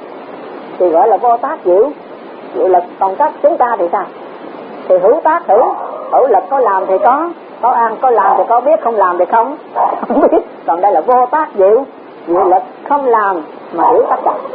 thì gọi là vô tác diệu diệu lực. Còn các chúng ta thì sao? Thì hữu tác hữu hữu lực, có làm thì có có ăn, có làm thì có biết, không làm thì không không biết. Còn đây là vô tác diệu diệu lực, không làm mà hiểu tất cả,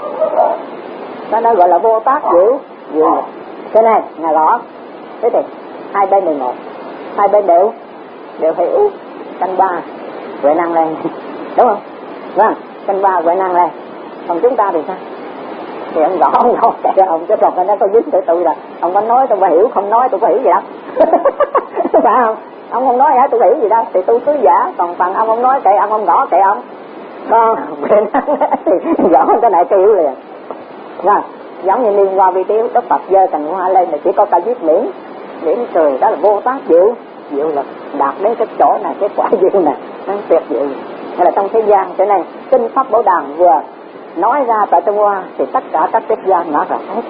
đó nó gọi là vô tác diệu diệu lực. Cái này ngài rõ. Thế thì hai bên đều một, hai bên đều đều hiểu canh ba Huệ Năng lên, đúng không? Vâng, canh ba Huệ Năng lên. Còn chúng ta thì sao? Thì ông rõ ông nói kệ ông, chứ còn nó có dính tới tôi là ông có nói tôi phải hiểu, không nói tôi phải hiểu gì đâu. Phải không? Ông không nói hả tôi hiểu gì đâu, thì tôi cứ giả. Còn phần ông không nói kệ ông, ông gõ kệ ông. Con Huệ Năng thì gõ cái này kêu liền. Rồi, giống như liên hoa vi tiếu, Đức Phật giơ cành hoa lên là chỉ có cả viết miễn miễn cười, đó là vô tác diệu diệu lực, đạt đến cái chỗ này, cái quả diệu này nó tuyệt diệu. Hay là trong thế gian thế này, kinh pháp Bảo Đàn vừa nói ra tại Trung Hoa thì tất cả các quốc gia ngã rạp hết,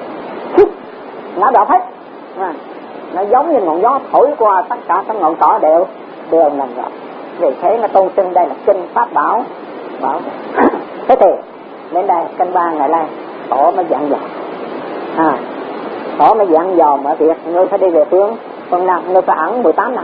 ngã rạp hết. À, nó giống như ngọn gió thổi qua, tất cả các ngọn cỏ đều đều ngã rạp. Vì thế nó tôn xưng đây là kinh pháp bảo bảo. Thế thì đến đây canh ba ngày nay tổ mới dặn dò, à tổ mới dặn dò mọi việc. Ngươi phải đi về phương phương Nam, ngươi phải ẩn mười tám năm,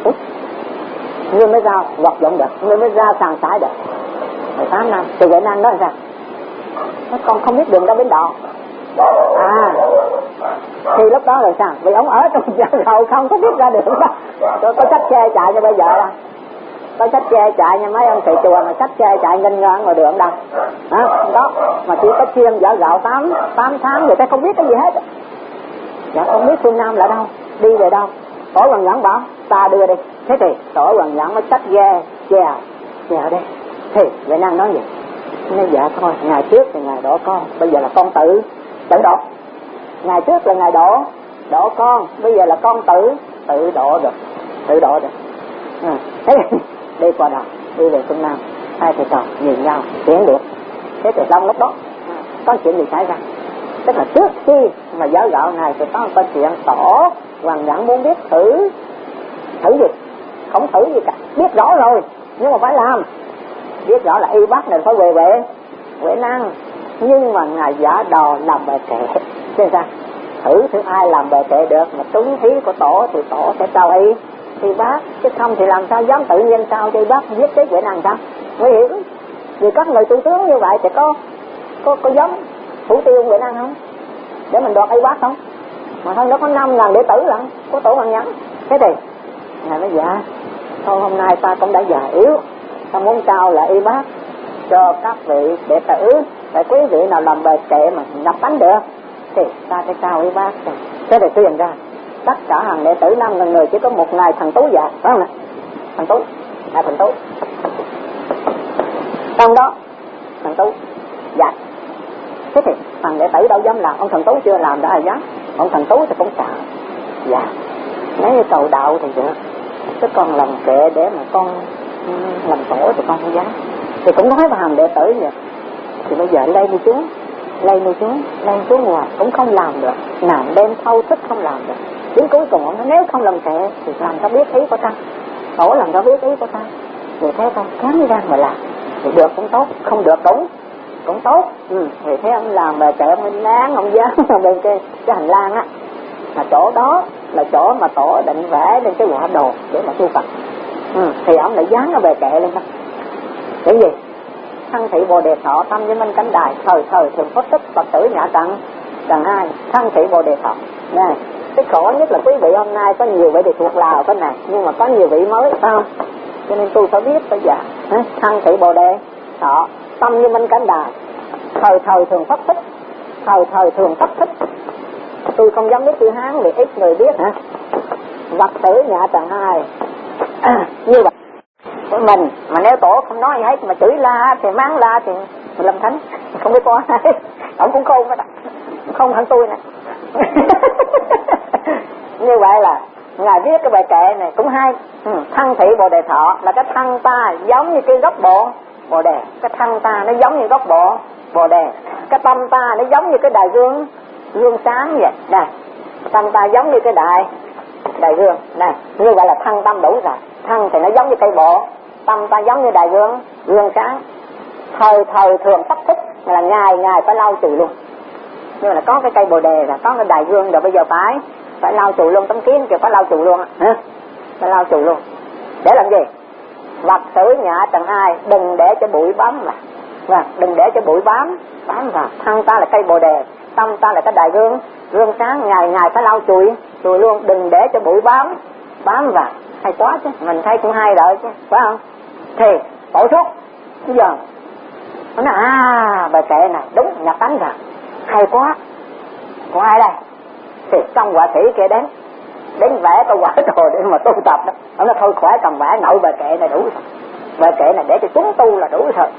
ngươi mới ra hoạt động được, ngươi mới ra sàn sải được mười tám năm. Thì Huệ Năng nói sao? Nó con không biết đường ra Bến Đò. À thì lúc đó rồi sao? Vì ông ở trong nhà rồi không có biết ra đường đó. Tôi có sách xe chạy như bây giờ đâu, có sách xe chạy như mấy ông thầy chùa mà sách xe chạy nghênh ngang ngoài đường đâu, hả? Không có, mà chỉ có chuyên dở gạo tám tám tháng người ta không biết cái gì hết. Dạ không biết phương Nam là đâu, đi về đâu. Tổ Hoàng Nhẫn bảo ta đưa đi. Thế thì Tổ Hoàng Nhẫn mới sách ghe chèo chèo đi Thì Huệ Năng nói gì? Nói dạ thôi, ngày trước thì ngài đổ con, bây giờ là con tự tự độ. Ngày trước là ngài đổ đổ con, bây giờ là con tự tự độ được, tự độ được. À, thế đi qua đầu, đi về Phương Nam, hai thầy trò nhìn nhau chuyển được. Thế thì trong lúc đó có chuyện gì xảy ra? Tức là trước khi mà giáo gạo này thì có có chuyện tổ Hoàng Nhẫn muốn biết thử thử gì, không thử gì cả, biết rõ rồi nhưng mà phải làm, biết rõ là y bác này phải về Huệ Huệ Năng, nhưng mà ngài giả đò làm bề kệ. Thế sao? Thử thử ai làm bề kệ được, mà trúng thí của tổ thì tổ sẽ trao y y bác, chứ không thì làm sao dám tự nhiên trao cho y bác giết chết Huệ Năng sao? Nguy hiểm. Vì các người thủ tướng như vậy thì có có có giống thủ tiêu Huệ Năng không? Để mình đoạt y bác không? Mà thôi nó có năm ngàn đệ tử lận của tổ Hoàng Nhẫn. Thế thì ngài nói dạ thôi hôm nay ta cũng đã già yếu, ta muốn trao lại y bác cho các vị đệ tử, để quý vị nào làm bề kệ mà nhập tánh được thì ta sẽ trao y bác. Thế thì tuyên ra tất cả hàng đệ tử năm ngàn người chỉ có một ngày thằng Tú già, phải không ạ? Thằng Tú, là thằng Tú. Trong đó thằng Tú dạ. Thế thì thằng đệ tử đâu dám làm, ông thằng Tú chưa làm đã ai dám. Ông thằng Tú thì cũng sợ. Dạ nếu như cầu đạo thì được, chứ còn làm kệ để mà con làm tổ thì con không dám. Thì cũng nói với hàng đệ tử vậy. Thì bây giờ lây đi xuống, lây đi xuống, lây xuống ngoài cũng không làm được, nằm đêm thâu thức không làm được. Đến cuối cùng ông nói nếu không làm kệ thì làm sao biết ý của ta, tổ làm sao biết ý của ta. Vì thế con cắn răng mà làm, thì được cũng tốt, không được cũng cũng tốt. Ừ. Vì thế ông làm bề kệ, ông nán ông dán ở bên cái, cái hành lang á, mà chỗ đó là chỗ mà tổ định vẽ lên cái quả đồ để mà tu Phật. Ừ. Thì ông lại dán ở bề kệ lên đó. Cái gì? Thân thị Bồ Đề Thọ tâm với minh cánh đài, thời thời thường phất tích Phật tử nhã tặng tặng ai? Thân thị Bồ Đề Thọ. Này, cái khổ nhất là quý vị hôm nay có nhiều vị thì thuộc Lào cái này, nhưng mà có nhiều vị mới phải không? Cho nên tôi phải biết phải dạ. Thân thị Bồ Đề Thọ tâm với minh cánh đài, thời thời thường phất tích, thời thời thường phất tích. Tôi không dám biết chữ Hán vì ít người biết hả? Vật tử nhã tặng ai? À, như vậy của mình mà nếu tổ không nói gì hết mà chửi la thì mắng la thì mình làm thánh không biết có ai. Ông cũng khôn đó, không hơn tôi nè. Như vậy là ngài viết cái bài kệ này cũng hay. Ừ. Thân thị Bồ Đề Thọ là cái thân ta giống như cái gốc bộ Bồ Đề, cái thân ta nó giống như gốc bộ Bồ Đề, cái tâm ta nó giống như cái đài gương gương sáng vậy này, tâm ta giống như cái đài đài gương này, như vậy là thân tâm đủ rồi. Thân thì nó giống như cây bộ, tâm ta giống như đài gương gương sáng, thời thời thường phát thích là ngày ngày phải lau chùi luôn. Nhưng mà là có cái cây Bồ Đề là có cái đài gương rồi, bây giờ phải phải lau chùi luôn, tấm kiến kìa phải lau chùi luôn hả? Phải lau chùi luôn để làm gì? Vật tử nhã tặng ai, đừng để cho bụi bám vào, và đừng để cho bụi bám bám vào. Thân ta là cây Bồ Đề, tâm ta là cái đài gương gương sáng, ngày ngày phải lau chùi chùi luôn, đừng để cho bụi bám bám vào. Hay quá chứ, mình thấy cũng hay rồi chứ, phải không? Thì tổ suốt bây giờ nó nói à bài kệ này đúng nhập tánh rồi, hay quá. Còn ai đây? Thì xong họa sĩ kia đến đến vẽ cái quả đồ để mà tu tập đó. Nó nói thôi khỏe cầm vẽ nội bài kệ này đủ rồi, bài kệ này để cho chúng tu là đủ rồi.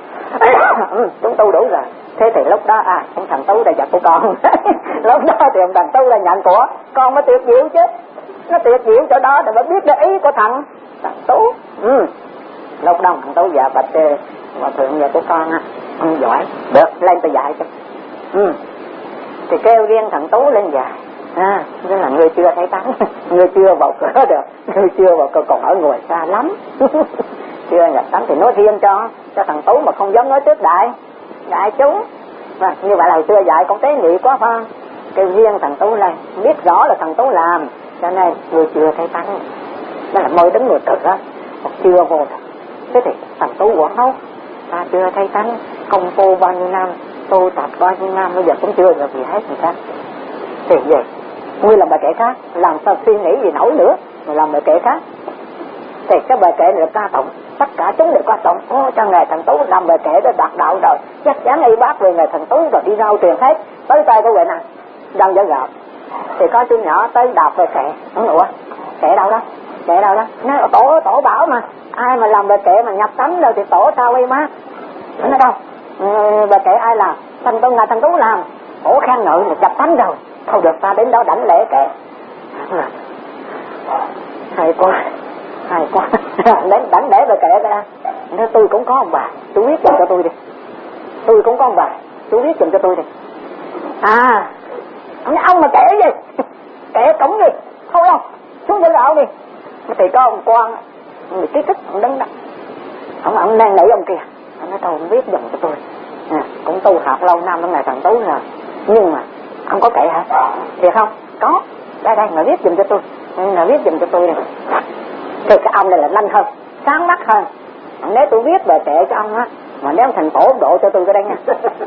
Ừ, chúng tu đủ rồi. Thế thì lúc đó à ông thằng Tú đã giật của con. Lúc đó thì ông thằng Tú là nhận của con mới tuyệt diệu chứ, nó tuyệt diệu chỗ đó để mới biết được ý của thằng thằng Tú. Ừ. Lúc đó thằng Tú dạ bạch hòa thượng về của con á, ông giỏi được lên tôi dạy cho. Ừ. Thì kêu riêng thằng Tú lên dạy. À, tức là người chưa thấy tánh, người chưa vào cửa được, người chưa vào cửa còn ở ngồi xa lắm. Chưa nhập tánh thì nói riêng cho cho thằng Tú mà không dám nói trước đại đại chúng. Và như vậy là hồi xưa dạy cũng tế nhị quá phải không? Kêu riêng thằng Tú lên, biết rõ là thằng Tú làm, cho nên người chưa thấy tánh. Đó là mới đứng ngồi cửa đó, còn chưa vô được. Thế thì thằng Tú quảng hốt, ta chưa thấy tánh, công phu bao nhiêu năm, tu tập bao nhiêu năm, bây giờ cũng chưa được gì hết người ta. Thì vậy, nguyên làm bài kệ khác, làm sao suy nghĩ gì nổi nữa, mà làm bài kệ khác. Thì cái bài kệ này là ca tụng, tất cả chúng đều ca tụng. Ô, cho ngài thằng Tú làm bài kệ đó đạt đạo rồi, chắc chắn y bác về ngài thằng Tú rồi đi rao truyền hết, tới tay của vậy nè, đang dở gạo. Thì có chú nhỏ tới đạp về kệ, nói ủa, kệ đâu đó? kệ đâu đó, nói tổ tổ bảo mà ai mà làm bài kệ mà nhập tánh rồi thì tổ sao quy má. Nó nói đâu, ừ, bài kệ ai làm, thằng tôi ngài thằng Tú làm, tổ khen ngợi là nhập tánh rồi, không được ta đến đó đảnh lễ kệ. Hay quá, hay quá, đến đảnh lễ bài kệ ra. Nói tôi cũng có ông bà, chú viết giùm cho tôi đi. Tôi cũng có ông bà, chú viết giùm cho tôi đi. À, ông mà kệ gì, kệ cổng gì, thôi đâu, xuống bên đạo đi. Thì có ông quan, người trí thức, ông đứng đó, ông, ông đang nảy ông kia, ông nói thôi ông viết giùm cho tôi. À, cũng tu học lâu năm trong ngày thằng Tú rồi, nhưng mà ông có kệ hả? Thiệt không? Có, đây đây, ngài viết giùm cho tôi, ngài viết giùm cho tôi này. Thì cái ông này là nhanh hơn, sáng mắt hơn. Nếu tôi viết bài kệ cho ông á, mà nếu thành tổ độ cho tôi cái đây nha.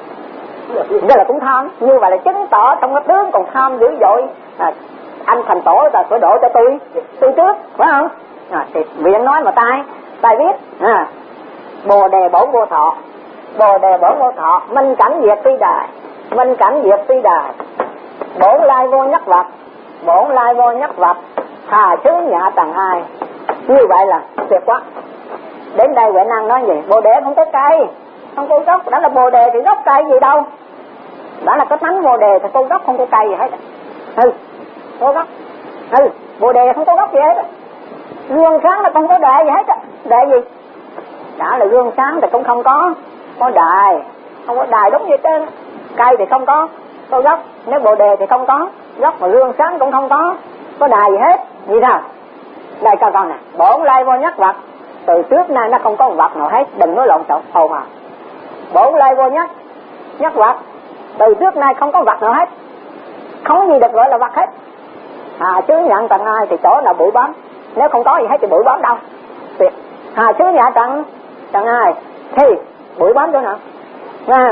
Đây là cũng tham, như vậy là chứng tỏ trong cái tướng còn tham dữ dội. À, anh thành tổ là phải độ cho tôi, tôi trước, phải không? À, thì viện nói mà tai, tai viết. À, Bồ đề bổn vô thọ, Bồ đề bổn vô thọ, minh cảnh diệt phi đài, minh cảnh diệt phi đài, bổn lai vô nhất vật, bổn lai vô nhất vật, hà xứ nhạ tầng ai. Như vậy là tuyệt quá. Đến đây Huệ Năng nói gì? Bồ đề không có cây, không có gốc, đã là bồ đề thì gốc cây gì đâu. Đã là có thánh bồ đề thì có gốc không có cây gì hết. Ừ, có gốc. Ừ, bồ đề không có gốc gì hết. Gương sáng là không có đề gì hết. Đề gì? Đã là gương sáng thì cũng không có, có đài, không có đài đúng như trên. Cây thì không có, có gốc. Nếu bồ đề thì không có gốc, mà gương sáng cũng không có, có đài gì hết. Gì nào? Đây cho con nè, bổn lai vô nhất vật. Từ trước nay nó không có một vật nào hết, đừng nói lộn xộn hồn à. Bổn lai vô nhất, nhất vật. Từ trước nay không có vật nào hết, không gì được gọi là vật hết. À, chứ nhận tầng ai thì chỗ là bụi bám. Nếu không có gì hết thì bụi bám đâu. Tuyệt. À, chứ nhận tầng tầng ai thì bụi bám chỗ nào? À,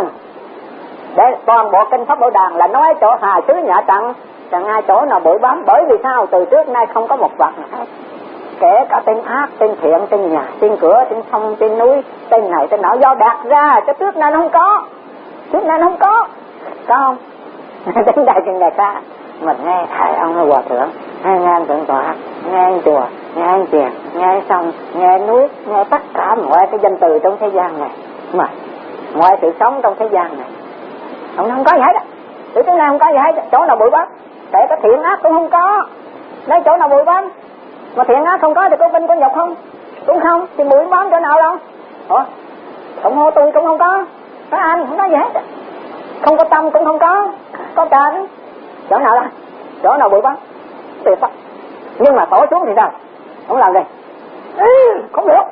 để toàn bộ kinh pháp Bảo Đàn là nói chỗ hà xứ nhạ tầng tầng ai chỗ nào bụi bám. Bởi vì sao? Từ trước nay không có một vật nào hết. Kể cả tên ác, tên thiện, tên nhà, tên cửa, tên sông, tên núi, tên này, tên nọ do đạt ra, cho trước nay nó không có. Trước nay nó không có. Có không? Đến đây trên ngày khác mình nghe hai ông hòa thượng, nghe nghe thượng tọa, nghe anh chùa, nghe anh chiền, nghe sông, nghe núi, nghe tất cả mọi cái danh từ trong thế gian này, mà mọi sự sống trong thế gian này ông không có gì hết á. Từ trước nay không có gì hết, chỗ nào bụi bám. Kể cả thiện ác cũng không có. Nếu chỗ nào bụi bám, mà thiện ác không có thì có vinh có nhục không? Cũng không, thì bụi bám chỗ nào đâu? Ủa? Ủng hộ tôi cũng không có, có anh không có gì hết. Không có tâm cũng không có, có trần. Chỗ nào đó? Chỗ nào bụi bám? Tuyệt quá. Nhưng mà tổ xuống thì sao? Không làm gì? Ừ, không được.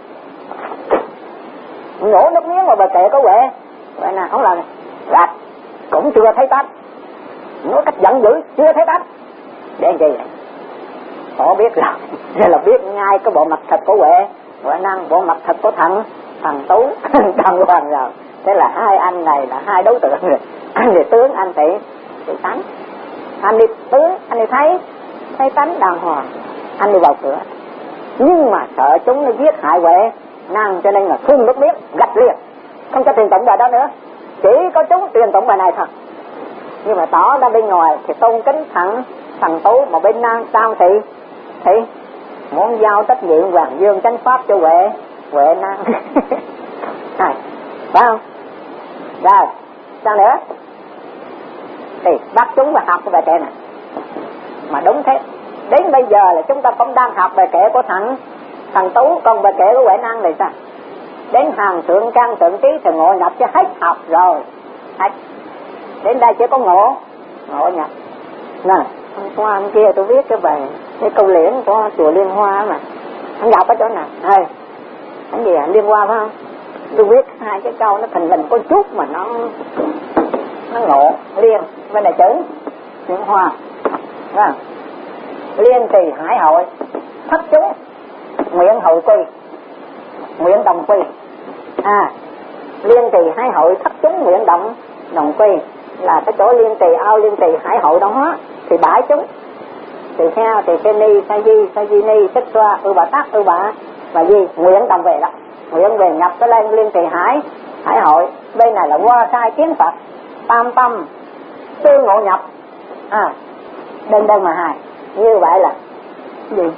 Nhổ nước miếng mà bà kệ có Huệ. Vậy nè, không làm gì? Rạch, cũng chưa thấy tánh. Nói cách giận dữ, chưa thấy tánh. Để gì vậy? Họ biết rồi, đây là biết ngay cái bộ mặt thật của Huệ, Huệ Năng, bộ mặt thật của thằng thằng Tú, đàng hoàng rồi. Thế là hai anh này là hai đối tượng rồi. Anh thì tướng, anh thì thì tánh. Anh đi tướng, anh đi thấy thấy tánh đàng hoàng, anh đi vào cửa. Nhưng mà sợ chúng nó giết hại Huệ Năng, cho nên là phun nước miếng gạch liền, không cho truyền tụng bài đó nữa. Chỉ có chúng truyền tụng bài này thôi. Nhưng mà tỏ ra bên ngoài thì tôn kính thằng thằng Tú, mà bên Năng sao thì thì muốn giao trách nhiệm Hoàng Dương chánh pháp cho Huệ Huệ Năng. Này, phải không? Rồi, sao nữa? Thì bắt chúng và học cái bài kệ này. Mà đúng thế, đến bây giờ là chúng ta cũng đang học bài kệ của thằng thằng Tú, còn bài kệ của Huệ Năng này sao? Đến hàng thượng căn thượng trí thì ngộ nhập cho hết học rồi. Hết. Đến đây chỉ có ngộ, ngộ nhập. Nè, hôm qua hôm kia tôi viết cái bài, cái câu liễn của chùa Liên Hoa mà. Anh đọc ở chỗ nào? Ê, anh gì à? Liên Hoa phải không? Tôi viết hai cái câu nó thành hình có chút mà nó nó ngộ. Liên, bên này chữ Liên Hoa. Đó. Liên trì hải hội, thất chúng, nguyện hội quy, nguyện đồng quy. À, liên trì hải hội, thất chúng, nguyện động đồng quy. Là cái chỗ liên trì ao liên trì hải hội đó thì bãi chúng thì theo thì cái ni sa di sa di ni xích xoa ư bà tắc ư bà và gì nguyện đồng về đó, nguyện về nhập cái lên liên trì hải hải hội. Bên này là qua sai kiến Phật tam tâm tư ngộ nhập. À, đơn đơn mà hai như vậy là gì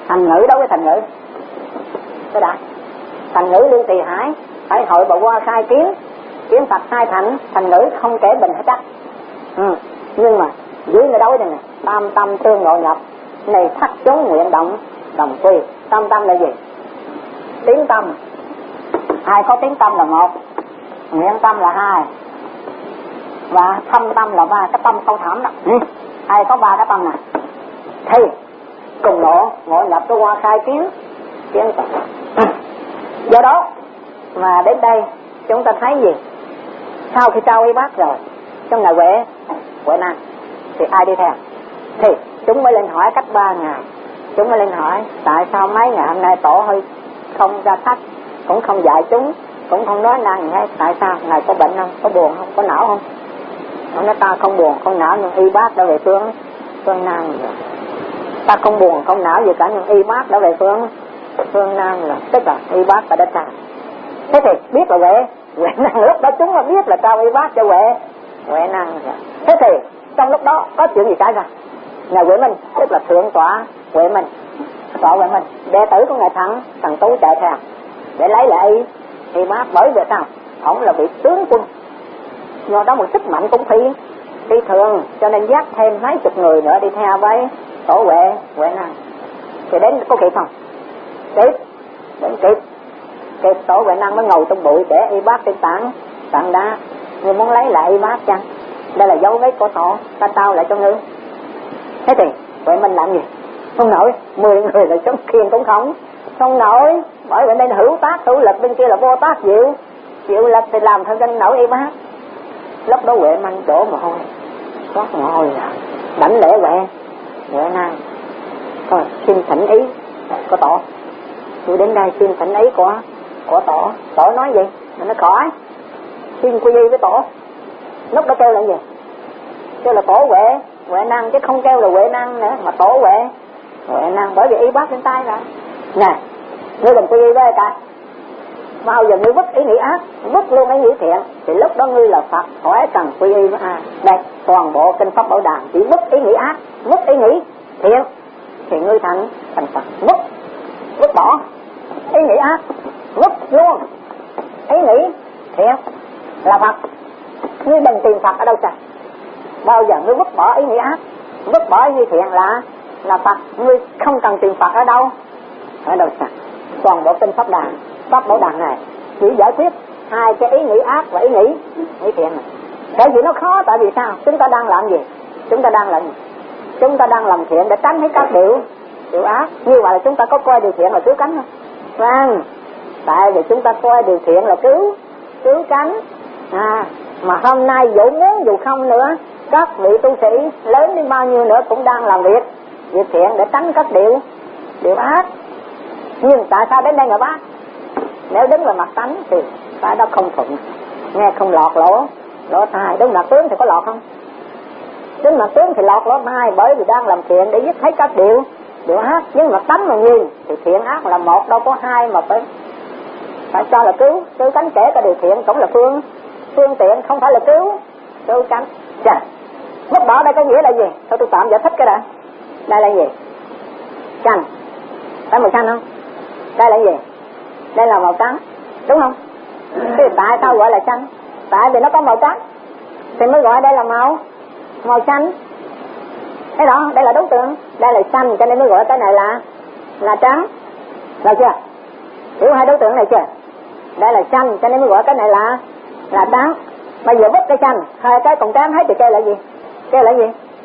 Thành ngữ đối với thành ngữ. Cái đã. Thành ngữ Lưu Tỳ Hải, phải hội bà qua khai kiến, kiến Phật hai thành, thành ngữ không kể bình hết chắc. Ừ. Nhưng mà dưới nó đối đây này, tam tâm tương ngộ nhập, này thắt chúng nguyện động, đồng quy. Tam tâm là gì? Tiếng tâm. Ai có tiếng tâm là một, nguyện tâm là hai, và thâm tâm là ba. Cái tâm sâu thẳm đó. Ừ. Ai có ba cái tâm này thì cùng ngộ, ngộ nhập cái qua khai kiến, kiến Phật. Ừ. Do đó mà đến đây chúng ta thấy gì? Sau khi trao y bác rồi, trong ngày Huệ, Huệ Năng thì ai đi theo? Thì chúng mới lên hỏi cách ba ngày. Chúng mới lên hỏi tại sao mấy ngày hôm nay tổ hơi không ra sách, cũng không dạy chúng, cũng không nói năng gì hết. Tại sao? Ngài có bệnh không? Có buồn không? Có não không? Ông nói ta không buồn không não, nhưng y bác đã về phương phương Nam rồi. Ta không buồn không não gì cả, nhưng y bác đã về phương phương Nam rồi. Tức là y bác đã đã trao. Thế thì biết là Huệ, Huệ Năng lúc đó chúng mà biết là trao y bác cho Huệ, Huệ Năng rồi. Thế thì trong lúc đó có chuyện gì xảy ra? Ngài Huệ Minh, tức là thượng tọa Huệ Minh, tọa Huệ Minh, đệ tử của ngài Thắng, thằng Tú chạy theo để lấy lại y, y bác. Bởi vì sao? Ông là vị tướng quân, do đó một sức mạnh cũng phi phi thường, cho nên dắt thêm mấy chục người nữa đi theo với tổ Huệ, Huệ Năng. Thì đến có kịp không? Kịp, đến kịp. Kịp tổ Huệ Năng mới ngồi trong bụi để y bác trên tảng tảng đá. Ngươi muốn lấy lại y bác chăng? Đây là dấu vết của tổ, ta trao lại cho ngươi. Thế thì Huệ Minh làm gì? Không nổi, mười người là chống khiên cũng không không nổi. Bởi vậy đây là hữu tác hữu lực, bên kia là vô tác diệu diệu lực, thì làm theo danh nổi y bác. Lúc đó Huệ Minh đổ mồ hôi, xót mồ hôi là đảnh lễ Huệ, Huệ Năng. Thôi xin thỉnh ý của tổ, tôi đến đây xin thỉnh ý của của tổ. Tổ nói gì? Nó khỏi, xin quy y với tổ. Lúc đó kêu là gì? Kêu là tổ Huệ, Huệ Năng, chứ không kêu là Huệ Năng nữa, mà tổ Huệ, Huệ Năng. Bởi vì y bác trên tay rồi. Nè, ngươi đừng quy y với ai cả. Bao giờ ngươi vứt ý nghĩ ác, vứt luôn ý nghĩ thiện, thì lúc đó ngươi là Phật, hỏi cần quy y với ai? Đây, toàn bộ kinh Pháp Bảo Đàn chỉ vứt ý nghĩ ác, vứt ý nghĩ thiện, thì ngươi thành thành Phật. Vứt, vứt bỏ ý nghĩ ác, vứt luôn ý nghĩ thiện là Phật. Ngươi đừng tìm Phật ở đâu trời. Bao giờ ngươi vứt bỏ ý nghĩ ác, vứt bỏ ý nghĩ thiện là là Phật. Ngươi không cần tìm Phật ở đâu, ở đâu trời. Toàn bộ kinh Pháp Đàn, Pháp Bảo Đàn này chỉ giải quyết hai cái ý nghĩ ác và ý nghĩ nghĩ thiện này. Bởi vì nó khó, tại vì sao? Chúng ta đang làm gì? Chúng ta đang làm gì? Chúng ta đang làm thiện để tránh hết các điều điều ác. Như vậy là chúng ta có coi điều thiện là cứu cánh không? Vâng. Tại vì chúng ta coi điều thiện là cứu cứu cánh. À, mà hôm nay dù muốn dù không nữa, các vị tu sĩ lớn đến bao nhiêu nữa cũng đang làm việc việc thiện để tránh các điều điều ác. Nhưng tại sao đến đây ngài bác? Nếu đứng vào mặt tánh thì phải đó không thuận, nghe không lọt lỗ lỗ tai. Đứng mặt tướng thì có lọt không? Đứng mặt tướng thì lọt lỗ tai, bởi vì đang làm thiện để giết thấy các điều điều ác. Nhưng mặt tánh mà nhìn thì thiện ác là một, đâu có hai, mà phải phải cho là cứu cứu cánh. Kể cả điều thiện cũng là phương phương tiện, không phải là cứu cứu cánh. Chà, vứt bỏ đây có nghĩa là gì? Thôi tôi tạm giải thích cái đã. Đây là gì? Chanh, phải màu xanh không? Đây là gì? Đây là màu trắng, đúng không? Thì tại sao gọi là xanh? Tại vì nó có màu trắng thì mới gọi đây là màu màu xanh. Thế đó, đây là đối tượng, đây là xanh, cho nên mới gọi cái này là là trắng. Được chưa? Hiểu hai đối tượng này chưa? Đây là xanh, cho nên mới gọi cái này là là trắng. Bây giờ vứt cái xanh, hai cái còn trắng hết thì kêu là gì? Kêu là gì?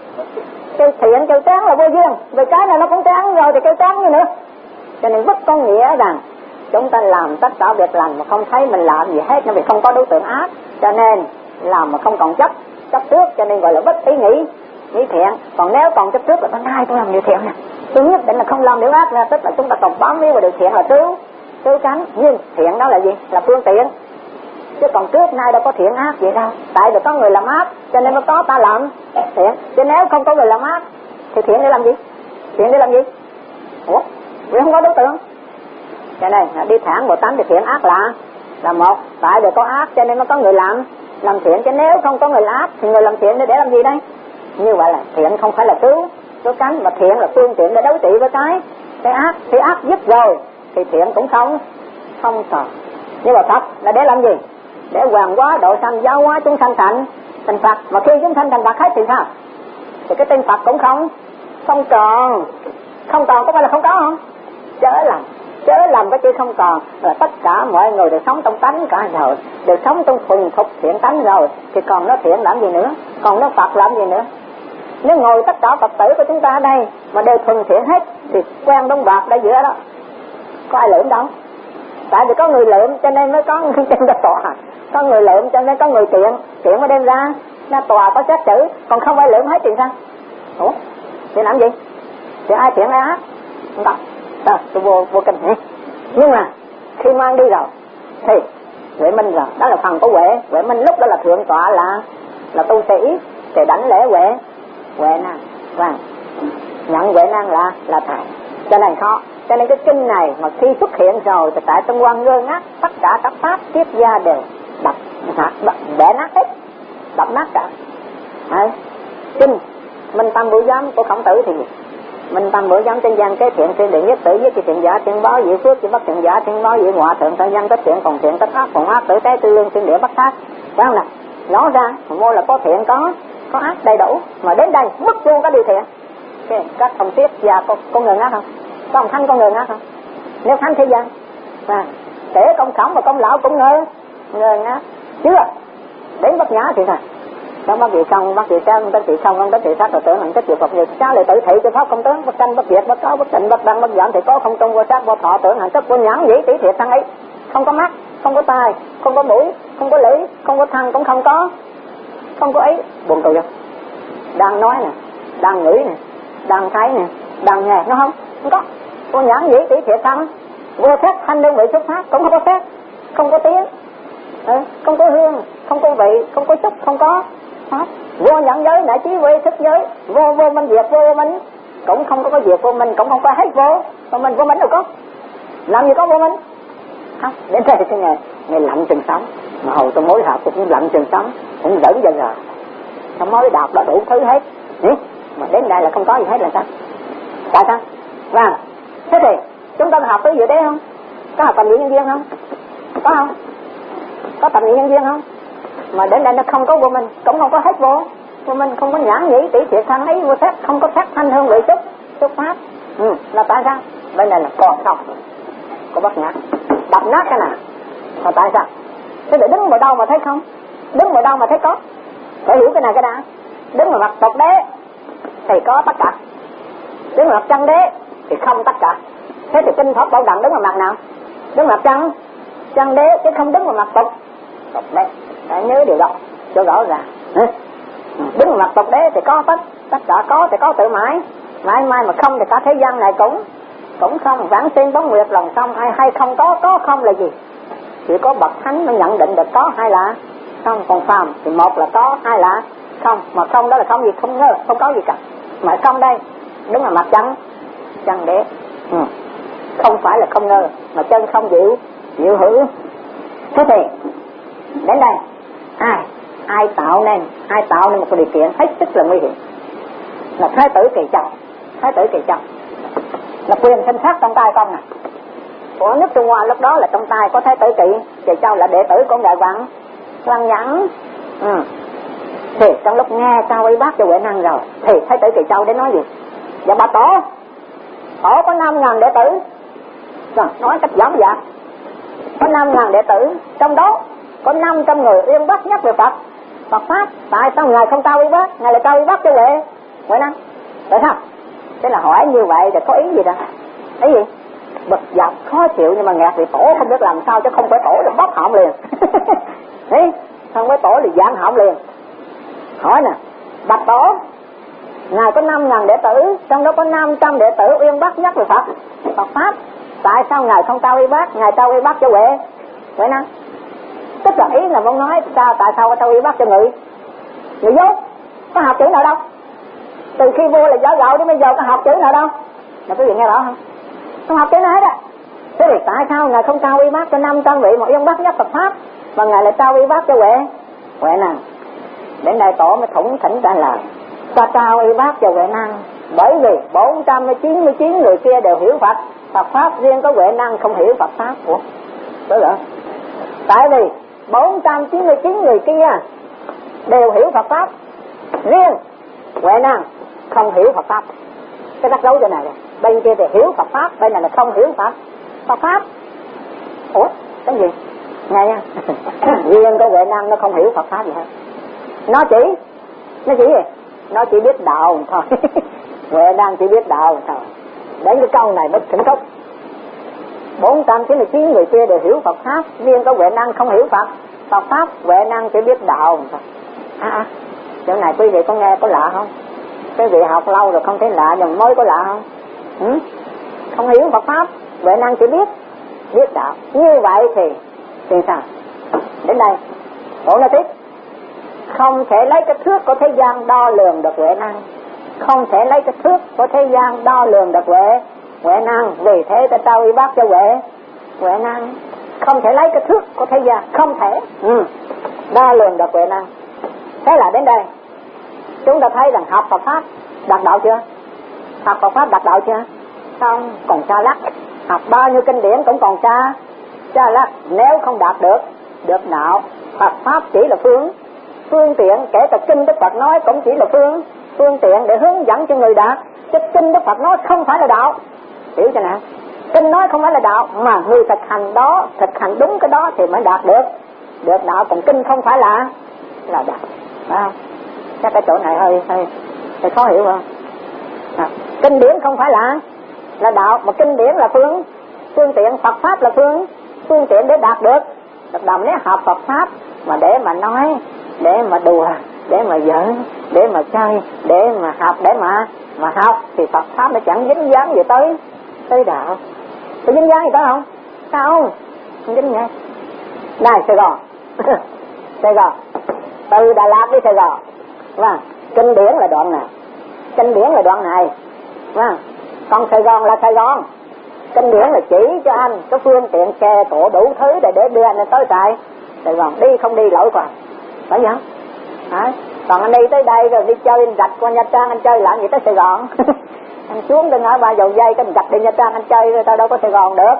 Kêu thiện, kêu trắng là vô duyên. Vì cái này nó cũng trắng rồi thì kêu trắng như nữa. Cho nên vứt có nghĩa rằng chúng ta làm tất cả việc lành mà không thấy mình làm gì hết, nhưng vì không có đối tượng ác, cho nên làm mà không còn chấp chấp trước, cho nên gọi là vứt ý nghĩ nghĩ thiện. Còn nếu còn chấp trước là hôm nay tôi làm điều thiện nè, tôi nhất định là không làm điều ác ra, tức là chúng ta còn bám víu vào điều thiện là cứu cứu cánh. Nhưng thiện đó là gì? Là phương tiện, chứ còn trước nay đâu có thiện ác vậy đâu. Tại vì có người làm ác cho nên mới có ta làm thiện, chứ nếu không có người làm ác thì thiện để làm gì? Thiện để làm gì? Ủa, vì không có đối tượng. Cho nên đi thẳng một tánh thì thiện ác là là một. Tại vì có ác cho nên mới có người làm làm thiện, chứ nếu không có người làm ác thì người làm thiện để để làm gì đây? Như vậy là thiện không phải là cứu cứu cánh, mà thiện là phương tiện để đấu trị với cái Cái ác, cái ác dứt rồi thì thiện cũng không không còn. Nhưng mà Phật là để làm gì? Để hoàn hóa độ sanh, giáo hóa chúng sanh thành thành Phật. Mà khi chúng sanh thành Phật hết thì sao? Thì cái tên Phật cũng không không còn. Không còn có phải là không có không? Chớ làm chớ làm cái chữ không còn là tất cả mọi người đều sống trong tánh cả rồi, đều sống trong thuần thục thiện tánh rồi, thì còn nó thiện làm gì nữa? Còn nó Phật làm gì nữa? Nếu ngồi tất cả Phật tử của chúng ta ở đây mà đều thuần thiện hết thì quen đông bạc ở giữa đó có ai lượm đâu. Tại vì có người lượm cho nên mới có người trên cái tòa, có người lượm cho nên có người tiện, tiện mới đem ra ra tòa có xét xử, còn không ai lượm hết thì sao? Ủa thì làm gì? Thì ai thiện ai ác? Không có. Rồi tôi vô vô kinh này. Nhưng mà khi mang đi rồi thì Huệ Minh rồi, đó là phần của Huệ. Huệ Minh lúc đó là thượng tọa là là tu sĩ thì đánh lễ Huệ Huệ năng, vâng, nhận Huệ năng là là thầy, cho nên khó. Cho nên cái kinh này mà khi xuất hiện rồi thì tại trong quan ngơ ngác tất cả các pháp tiếp gia đều đập nát, bẻ nát hết, đập nát cả. Đấy. Kinh Minh Tâm Bửu Giám của Khổng Tử thì gì? Minh Tâm Bửu Giám trên gian kế thiện thiên địa nhất tử với thiện giả thiên báo diệu phước với bất thiện giả thiên báo diệu ngọa thượng thân dân tất thiện còn thiện tất ác còn ác tử tế tư lương thiên địa bất thác. Phải không nào? Nói ra mô là có thiện có có ác đầy đủ, mà đến đây mất luôn cái điều thiện. Okay. Các ông Tiết và có, có người ác không? Có ông Thanh có người ác không? Nếu Thanh thế gian à, để công Khổng và công Lão cũng ngơ ngơ ngác chưa đến Bất Nhã thì sao? Đó bác vị không, bác vị trang, bác vị không, bác vị sát rồi tưởng hẳn chất diệu Phật nhiều cha lại tự thị cho pháp không tướng, bất tranh, bất diệt, bất cáo, bất tịnh, bất đăng, bất giảm thì có không trung vô sát vô thọ tưởng hẳn chất vô nhãn dĩ tỷ thiệt thăng ấy, không có mắt, không có tai, không có mũi, không có lưỡi, không có thân cũng không có, không có ấy, buồn cười không? Đang nói nè, đang ngửi nè, đang thấy nè, đang nghe, nó không, không có, vô nhãn dĩ tỷ thiệt thăng, vô xét thanh đơn vị xuất phát cũng không có xét, không có tiếng, ừ, không có hương, không có vị, không có xúc, không có pháp. Vô nhận giới đại trí huệ thức giới, vô vô minh diệt vô vô minh, cũng không có có diệt vô minh, cũng không có hết vô vô minh. Vô minh đâu có, làm gì có vô minh không? Đến đây cái nghề nghề lặng chừng sống, mà hồi tôi mới học tôi cũng lặng chừng sống, cũng dẫn dần rồi, tôi mới đọc đã đủ thứ hết. Ừ? Mà đến đây là không có gì hết là sao? Tại sao? Và thế thì chúng ta học tới gì đấy không? Có học tầm niệm nhân duyên không? Có không? Có tầm niệm nhân duyên không? Mà đến đây nó không có vô minh, cũng không có hết vô vô minh, không có nhãn nhĩ tỷ thiệt thân ấy vô xét, không có xét thanh hương vị xúc xúc pháp. Ừ, là tại sao? Bên này là còn không có Bất Nhã, đập nát cái nào? Là tại sao? Thế để đứng vào đâu mà thấy không? Đứng vào đâu mà thấy có? Phải hiểu cái này cái đã. Đứng vào mặt Phật đế thì có tất cả, đứng vào mặt chân đế thì không tất cả. Thế thì kinh Pháp Bảo Đặng đứng vào mặt nào? Đứng vào mặt chân chân đế chứ không đứng vào mặt Phật Phật đế. Hãy nhớ điều đó cho rõ ràng. Ừ. Đứng vào mặt Phật đế thì có tất tất cả có thì có tự mãi mãi mai, mà không thì cả thế gian này cũng cũng không. Vãng sinh bóng nguyệt lòng sông, ai hay không có, có không là gì? Chỉ có bậc thánh mới nhận định được có hay là không. Còn phàm thì một là có, hai là không. Mà không đó là không gì, không ngờ, không có gì cả. Mà không đây đứng vào mặt chân chân đế. Ừ. Không phải là không ngờ, mà chân không diệu diệu hữu. Thế thì đến đây ai ai tạo nên ai tạo nên một cái điều kiện hết sức là nguy hiểm, là Thái tử Kỳ Châu. Thái tử Kỳ Châu là quyền sinh sát trong tay con này của nước Trung Hoa. Lúc đó là trong tay có Thái tử Kỳ Kỳ Châu là đệ tử của Đại Hoàng Lăng Nhẫn. Ừ. Thì trong lúc nghe Cao Y Bác cho Huệ Năng rồi thì Thái tử Kỳ Châu đến nói gì? Dạ bà tổ tổ có năm ngàn đệ tử. Rồi nói cách giảm dạ có năm ngàn đệ tử, trong đó có năm trăm người uyên bác nhất về Phật Phật pháp. Tại sao ngài không Cao Y Bác, ngài lại Cao Y Bác cho Huệ Huệ Năng? Tại sao? Thế là hỏi như vậy thì có ý gì đó? Ý gì? Bực dọc khó chịu, nhưng mà ngạc thì tổ không biết làm sao, chứ không phải tổ là bóp họng liền. Đấy, không phải tổ là giảng họng liền. Hỏi nè, bạch tổ, ngài có năm ngàn đệ tử, trong đó có năm trăm đệ tử uyên bác nhất về Phật Phật pháp. Tại sao ngài không Cao Y Bác, ngài Cao Y Bác cho Huệ Huệ Năng? Tức là ý là muốn nói sao, tại sao Cao Y Bác cho người người vô có học chữ nào đâu? Từ khi vô là giỏi gạo đến bây giờ có học chữ nào đâu? Là quý vị nghe rõ không? Không học chữ nào hết á. Thế thì tại sao ngài không Cao Y Bác cho năm trăm vị một uyên bác nhất Phật pháp, mà ngài lại Cao Y Bác cho Huệ Huệ Năng? Đến đây tổ mới thủng thỉnh trả lời: ta Cao Y Bác cho Huệ Năng Bởi vì bốn trăm chín mươi chín người kia đều hiểu Phật, Phật Pháp, riêng có Huệ Năng không hiểu Phật Pháp. Ủa? Đúng rồi. Tại vì bốn trăm chín mươi chín người kia đều hiểu Phật Pháp, riêng Huệ Năng không hiểu Phật Pháp. Cái rắc rối chỗ này này, bên kia thì hiểu Phật Pháp, bên này là không hiểu Phật Phật Pháp. Ủa? Cái gì? Nghe nha. Riêng có Huệ Năng nó không hiểu Phật Pháp gì hết. Nó chỉ Nó chỉ gì? Nó chỉ biết đạo thôi. Huệ Năng chỉ biết đạo thôi. Đến cái câu này mới thỉnh thúc. bốn trăm chín mươi chín người kia đều hiểu Phật Pháp, riêng có Huệ Năng không hiểu Phật Phật Pháp. Huệ Năng chỉ biết đạo thôi. À, à, chỗ này quý vị có nghe có lạ không? Quý vị học lâu rồi không thấy lạ, nhưng mới có lạ không? Ừ? Không hiểu Phật Pháp, Huệ Năng chỉ biết biết đạo. Như vậy thì thì sao? Đến đây Tổ nói tiếp, không thể lấy cái thước của thế gian đo lường được Huệ Năng. Không thể lấy cái thước của thế gian đo lường được Huệ Huệ Năng. Vì thế ta trao y bác cho Huệ Huệ Năng. Không thể lấy cái thước của thế gian, không thể ừ. đo lường được Huệ Năng. Thế là đến đây chúng ta thấy rằng học Phật Pháp đạt đạo chưa? Học Phật Pháp đạt đạo chưa? Không, còn xa lắc. Học bao nhiêu kinh điển cũng còn xa xa lắc. Nếu không đạt được được đạo, Phật Pháp chỉ là phương phương tiện. Kể cả kinh Đức Phật nói cũng chỉ là phương phương tiện để hướng dẫn cho người đạt, chứ kinh Đức Phật nói không phải là đạo. Hiểu chưa nào? Kinh nói không phải là đạo, mà người thực hành đó, thực hành đúng cái đó thì mới đạt được được đạo. Còn kinh không phải là là đạo. Phải không? Chắc cái chỗ này hơi hơi, hơi khó hiểu không? À, kinh điển không phải là là đạo, mà kinh điển là phương phương tiện. Phật Pháp là phương phương tiện để đạt được được đạo. Nếu học Phật Pháp mà để mà nói, để mà đùa, để mà giỡn, để mà chơi, để mà học, để mà mà học thì Phật Pháp nó chẳng dính dáng gì tới tới đạo. Có dính dáng gì đó không? Sao không? Không dính dáng. Này Sài Gòn Sài Gòn từ Đà Lạt đi Sài Gòn, vâng, kinh điển là đoạn nào? Kinh điển là đoạn này, vâng. Còn Sài Gòn là Sài Gòn. Kinh điển là chỉ cho anh cái phương tiện xe cộ đủ thứ để để đưa anh tới tại Sài Gòn. Đi không đi lỗi còn, phải không? Hả? Còn anh đi tới đây rồi đi chơi anh rạch qua Nha Trang, anh chơi làm gì tới Sài Gòn? Anh xuống tới ngã ba dầu dây cái anh rạch đi Nha Trang anh chơi rồi tao đâu có Sài Gòn được.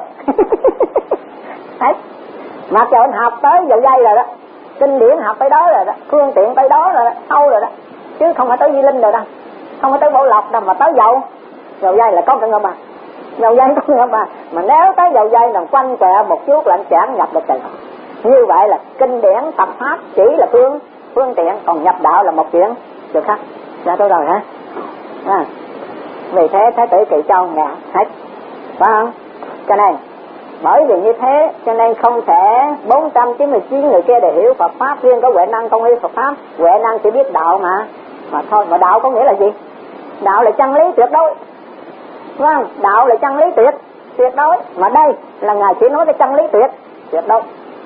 Đấy. Mặc dù anh học tới dầu dây rồi đó, kinh điển học tới đó rồi đó, phương tiện tới đó rồi đó, sâu rồi đó, chứ không phải tới Di Linh rồi đâu, không phải tới Bảo Lộc đâu, mà tới dầu dầu dây là có cả ngâm bà, dầu dây có ngâm bà. Mà nếu tới dầu dây là quanh quẹ một chút là anh chẳng nhập được Sài Gòn. Như vậy là kinh điển Phật Pháp chỉ là phương phương tiện, còn nhập đạo là một chuyện chuyện khác. Ra tôi rồi hả? À, vì thế Thái tử Kỳ Châu ngã hết, phải không? Cho nên bởi vì như thế cho nên không thể bốn trăm chín mươi chín người kia đều hiểu Phật Pháp, riêng có Huệ Năng không hiểu Phật Pháp. Huệ Năng chỉ biết đạo mà mà thôi. Mà đạo có nghĩa là gì? Đạo là chân lý tuyệt đối, vâng, đạo là chân lý tuyệt tuyệt đối. Mà đây là Ngài chỉ nói cái chân lý tuyệt tuyệt đối.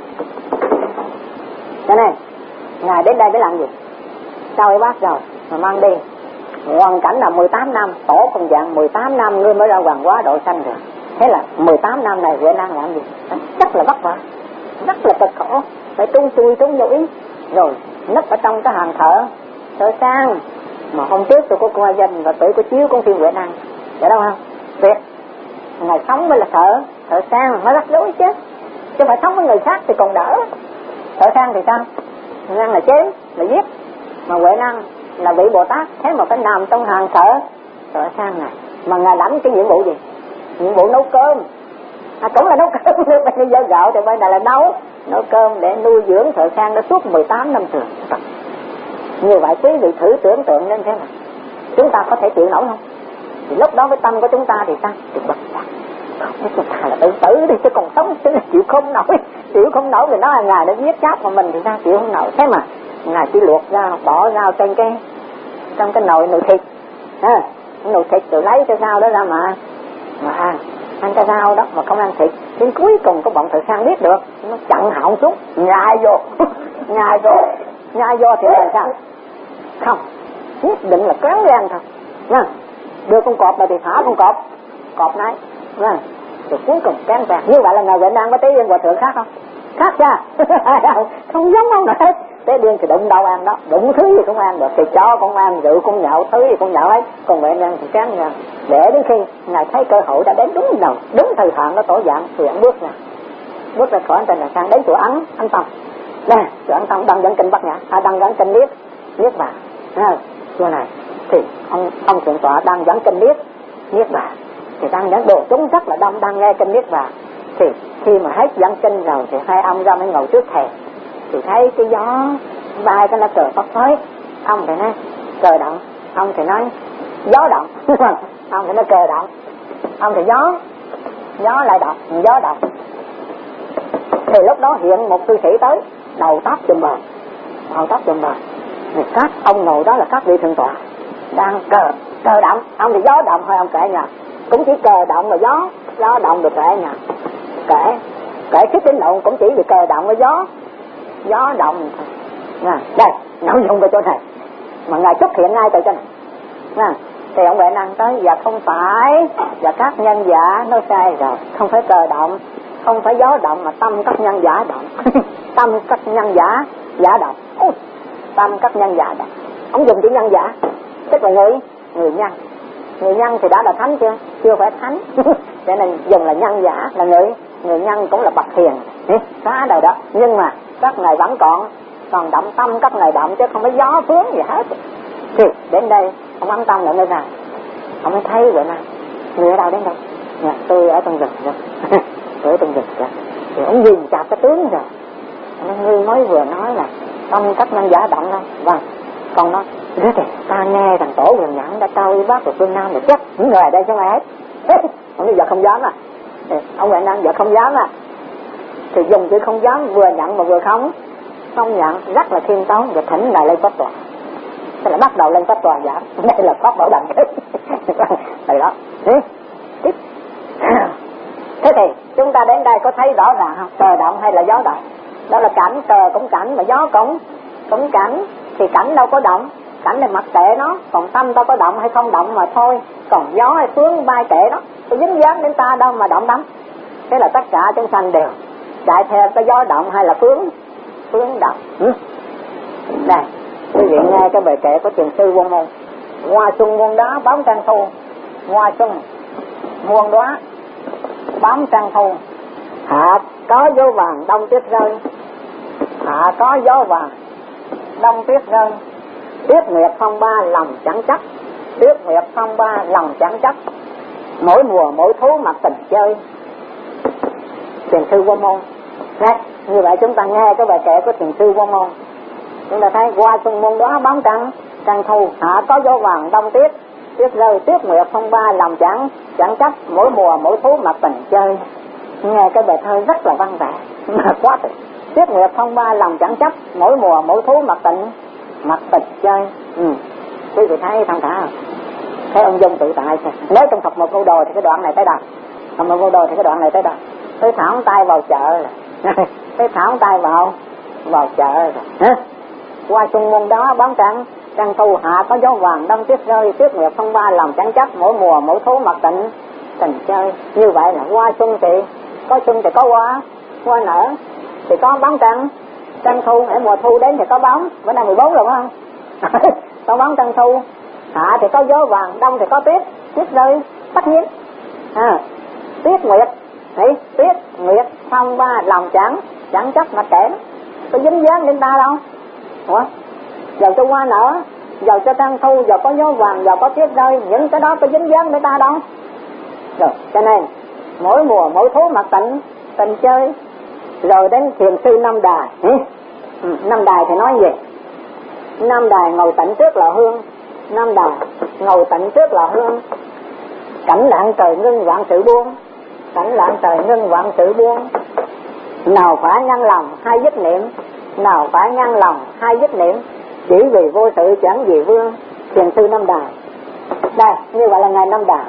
Cho nên Ngài đến đây để làm gì? Sau ấy bác rồi mà mang đi. Hoàn cảnh là mười tám năm, tổ công dạng mười tám năm ngươi mới ra Hoàng Hóa độ sanh rồi. Thế là mười tám năm này Huệ Năng làm gì? Rất là vất vả, rất là cực khổ, phải tung chui tung nhũi, rồi nấp ở trong cái hàng thở thở sang. Mà hôm trước tôi có qua danh và tuổi có chiếu con phim Huệ Năng, vậy đâu không? Tuyệt. Ngài sống với là thở thở sang mới rắc rối chứ, chứ phải sống với người khác thì còn đỡ. Thở sang thì sao? Huệ Năng là chém là giết, mà Huệ Năng là vị Bồ Tát, thế mà phải nằm trong hàng thở thở sang này. Mà Ngài lãnh cái nhiệm vụ gì? Nhiệm vụ nấu cơm. À, cũng là nấu cơm, bây giờ gạo thì bây giờ là nấu nấu cơm để nuôi dưỡng thợ sang đó suốt mười tám năm trường. Như vậy quý vị thử tưởng tượng lên thế nào, chúng ta có thể chịu nổi không? Thì lúc đó với tâm của chúng ta thì sao? Thì bật ra. Chúng ta là tự tử đi chứ còn sống chứ chịu không nổi, chịu không nổi thì nó là Ngài đã giết chết mà mình thì sao chịu không nổi. Thế mà Ngài chỉ luộc ra bỏ rau trên cái trong cái nồi nồi thịt, à, nồi thịt rồi lấy cái rau đó ra mà mà ăn ăn cái rau đó mà không ăn thịt. Đến cuối cùng có bọn thợ săn biết được, nó chặn họng xuống nhai vô nhai vô nhai vô thì làm sao? Không, nhất định là cán gan thôi, nha. Đưa con cọp là thì thả con cọp cọp nấy, nha. Rồi cuối cùng cán gan. Như vậy là Ngài Huệ Năng có tí Hòa Thượng khác không? Khác ra không giống không nữa. Tế điên thì đụng đâu ăn đó, đụng thứ gì cũng ăn được, thì cho cũng ăn, rượu cũng nhậu, thứ gì cũng nhậu ấy. Còn vậy nên thì chán nha. Để đến khi ngài thấy cơ hội đã đến đúng đầu, đúng thời hạn nó tổ dạng thì anh bước ra, bước ra khỏi trên là sang đến chỗ Ấn, Ấn Tông. Nè, chỗ Ấn Tông đang dẫn kinh Bắc Nhã, à đang dẫn kinh Liết, Liết Bà. À, chỗ này thì ông ông thượng tọa đang dẫn kinh Liết, Liết Bà. Thì đang dẫn đồ chúng rất là đông đang nghe kinh Liết Bà. Thì khi mà hết dẫn kinh rồi thì hai ông ra mới ngồi trước thầy. Thì thấy cái gió bay cái lá cờ phất phới, ông thì nói cờ động, ông thì nói gió động. Ông thì nói cờ động, ông thì gió gió lại động, gió động. Thì lúc đó hiện một cư sĩ tới, đầu tóc chùm bờ, đầu tóc chùm bờ. Thì các ông ngồi đó là các vị thượng tọa đang cờ cờ động, ông thì gió động thôi. Ông kể nhà cũng chỉ cờ động và gió gió động được kể nhà kể kể cái tín luận cũng chỉ vì cờ động với gió gió động. Nè, đây nội dung về chỗ này mà ngài xuất hiện ngay tại chỗ này. Nè, thì ông Huệ Năng tới và không phải và các nhân giả nói sai rồi, không phải cờ động, không phải gió động mà tâm các nhân giả động. Tâm các nhân giả giả động. Ôi, tâm các nhân giả động. Ông dùng chữ nhân giả tức là người người nhân. Người nhân thì đã là thánh chưa? Chưa phải thánh. Cho nên dùng là nhân giả là người người nhân cũng là bậc hiền. Phá đời đó. Nhưng mà các ngài vẫn còn còn động tâm các ngài động chứ không phải gió phướng gì hết. Thì đến đây ông Ấn Tông lại nói rằng ông mới thấy vậy nè, người ở đâu đến đây? Dạ, tôi ở trong rừng rồi. Tôi ở trong rừng rồi. Thì ông nhìn chặt cái tướng rồi. Ngươi mới vừa nói là tâm các nhân giả động đâu. Vâng, còn nói đứa trẻ ta nghe rằng tổ huyền nhãn đã trao y bác của phương Nam là chắc những người ở đây không ai hết. Ông nói giờ không dám à. Thì ông Huệ Năng giờ không dám à. Thì dùng chữ không dám vừa nhận mà vừa không không nhận, rất là khiêm tốn và thỉnh lại lên pháp tòa. Thế là bắt đầu lên pháp tòa giảng. Đây là pháp bảo đảnh. Đây đó. Tiếp. Thế thì chúng ta đến đây có thấy rõ ràng không? Cờ động hay là gió động? Đó là cảnh, cờ cũng cảnh mà gió cũng cũng cảnh. Thì cảnh đâu có động, cảnh là mặc kệ nó, còn tâm ta có động hay không động mà thôi. Còn gió hay phương bay kệ nó, có dính dáng đến ta đâu mà động đắm. Thế là tất cả chúng sanh đều chạy theo cái gió động hay là phương phương động. Ừ. Đây, quý vị nghe cái bài kệ của thiền sư Quân Môn. Hoa xuân muôn đóa bám trăng thu, hoa xuân muôn đóa bám trăng thu. Hạ có gió vàng đông tuyết rơi, hạ có gió vàng đông tuyết rơi. Tuyết nguyệt phong ba lòng chẳng chắc, tuyết nguyệt phong ba lòng chẳng chắc. Mỗi mùa mỗi thú mặc tình chơi. Thiền sư Quân Môn. Đấy, như vậy chúng ta nghe cái bài kệ của thiền sư Quân Môn, chúng ta thấy hoa xuân muôn đóa bám trăng trăng thu, hạ có gió vàng đông tuyết tuyết rơi. Tuyết nguyệt phong ba lòng chẳng chẳng chắc. Mỗi mùa mỗi thú mặc tình chơi. Nghe cái bài thơ rất là văn vẻ mà quá tuyệt. Tuyết nguyệt phong ba lòng chẳng chắc, mỗi mùa mỗi thú mặc tình mặc tình chơi. Ừ. Quý vị thấy thằng thả thấy ông Dung tự tại. Nếu trong Phật một câu đồ thì cái đoạn này tới đâu? Phật một câu đồ thì cái đoạn này tới đâu? Tới thảo tay vào chợ rồi. Tới thảo tay vào vào chợ rồi. Hả? Qua xuân muôn đó bám trăng trăng thu, hạ có gió vàng đông tuyết rơi. Tuyết nguyệt phong ba lòng chẳng chắc, mỗi mùa mỗi thú mặc tình tình chơi. Như vậy là qua xuân thì có xuân thì có hoa, hoa nở thì có bóng trăng trăng thu. Ở mùa thu đến thì có bóng, bữa nay mười bốn rồi phải không? Có bóng trăng thu. Hạ thì có gió vàng, đông thì có tuyết, tuyết rơi tất nhiên. À, tuyết nguyệt, thấy tuyết nguyệt phong ba lòng chẳng chẳng chắc mà kể nó có dính dáng đến ta đâu. Ủa? Giờ cho hoa nở, giờ cho trăng thu, giờ có gió vàng, giờ có tuyết rơi, những cái đó có dính dáng đến ta đâu. Rồi, cho nên mỗi mùa mỗi thú mặc tình tình chơi. Rồi đến thiền sư Nam Đài. Ừ. Ừ. Nam Đài thì nói gì? Nam Đài ngồi tịnh trước là hương. Nam Đài ngồi tịnh trước là hương. Cảnh lạng trời ngưng vạn sự buông, cảnh lạng trời ngưng vạn sự buông. Nào phải nhân lòng hai dứt niệm, nào phải nhân lòng hai dứt niệm. Chỉ vì vô sự chẳng vì vương. Thiền sư Nam Đài. Đây, như vậy là ngài Nam Đài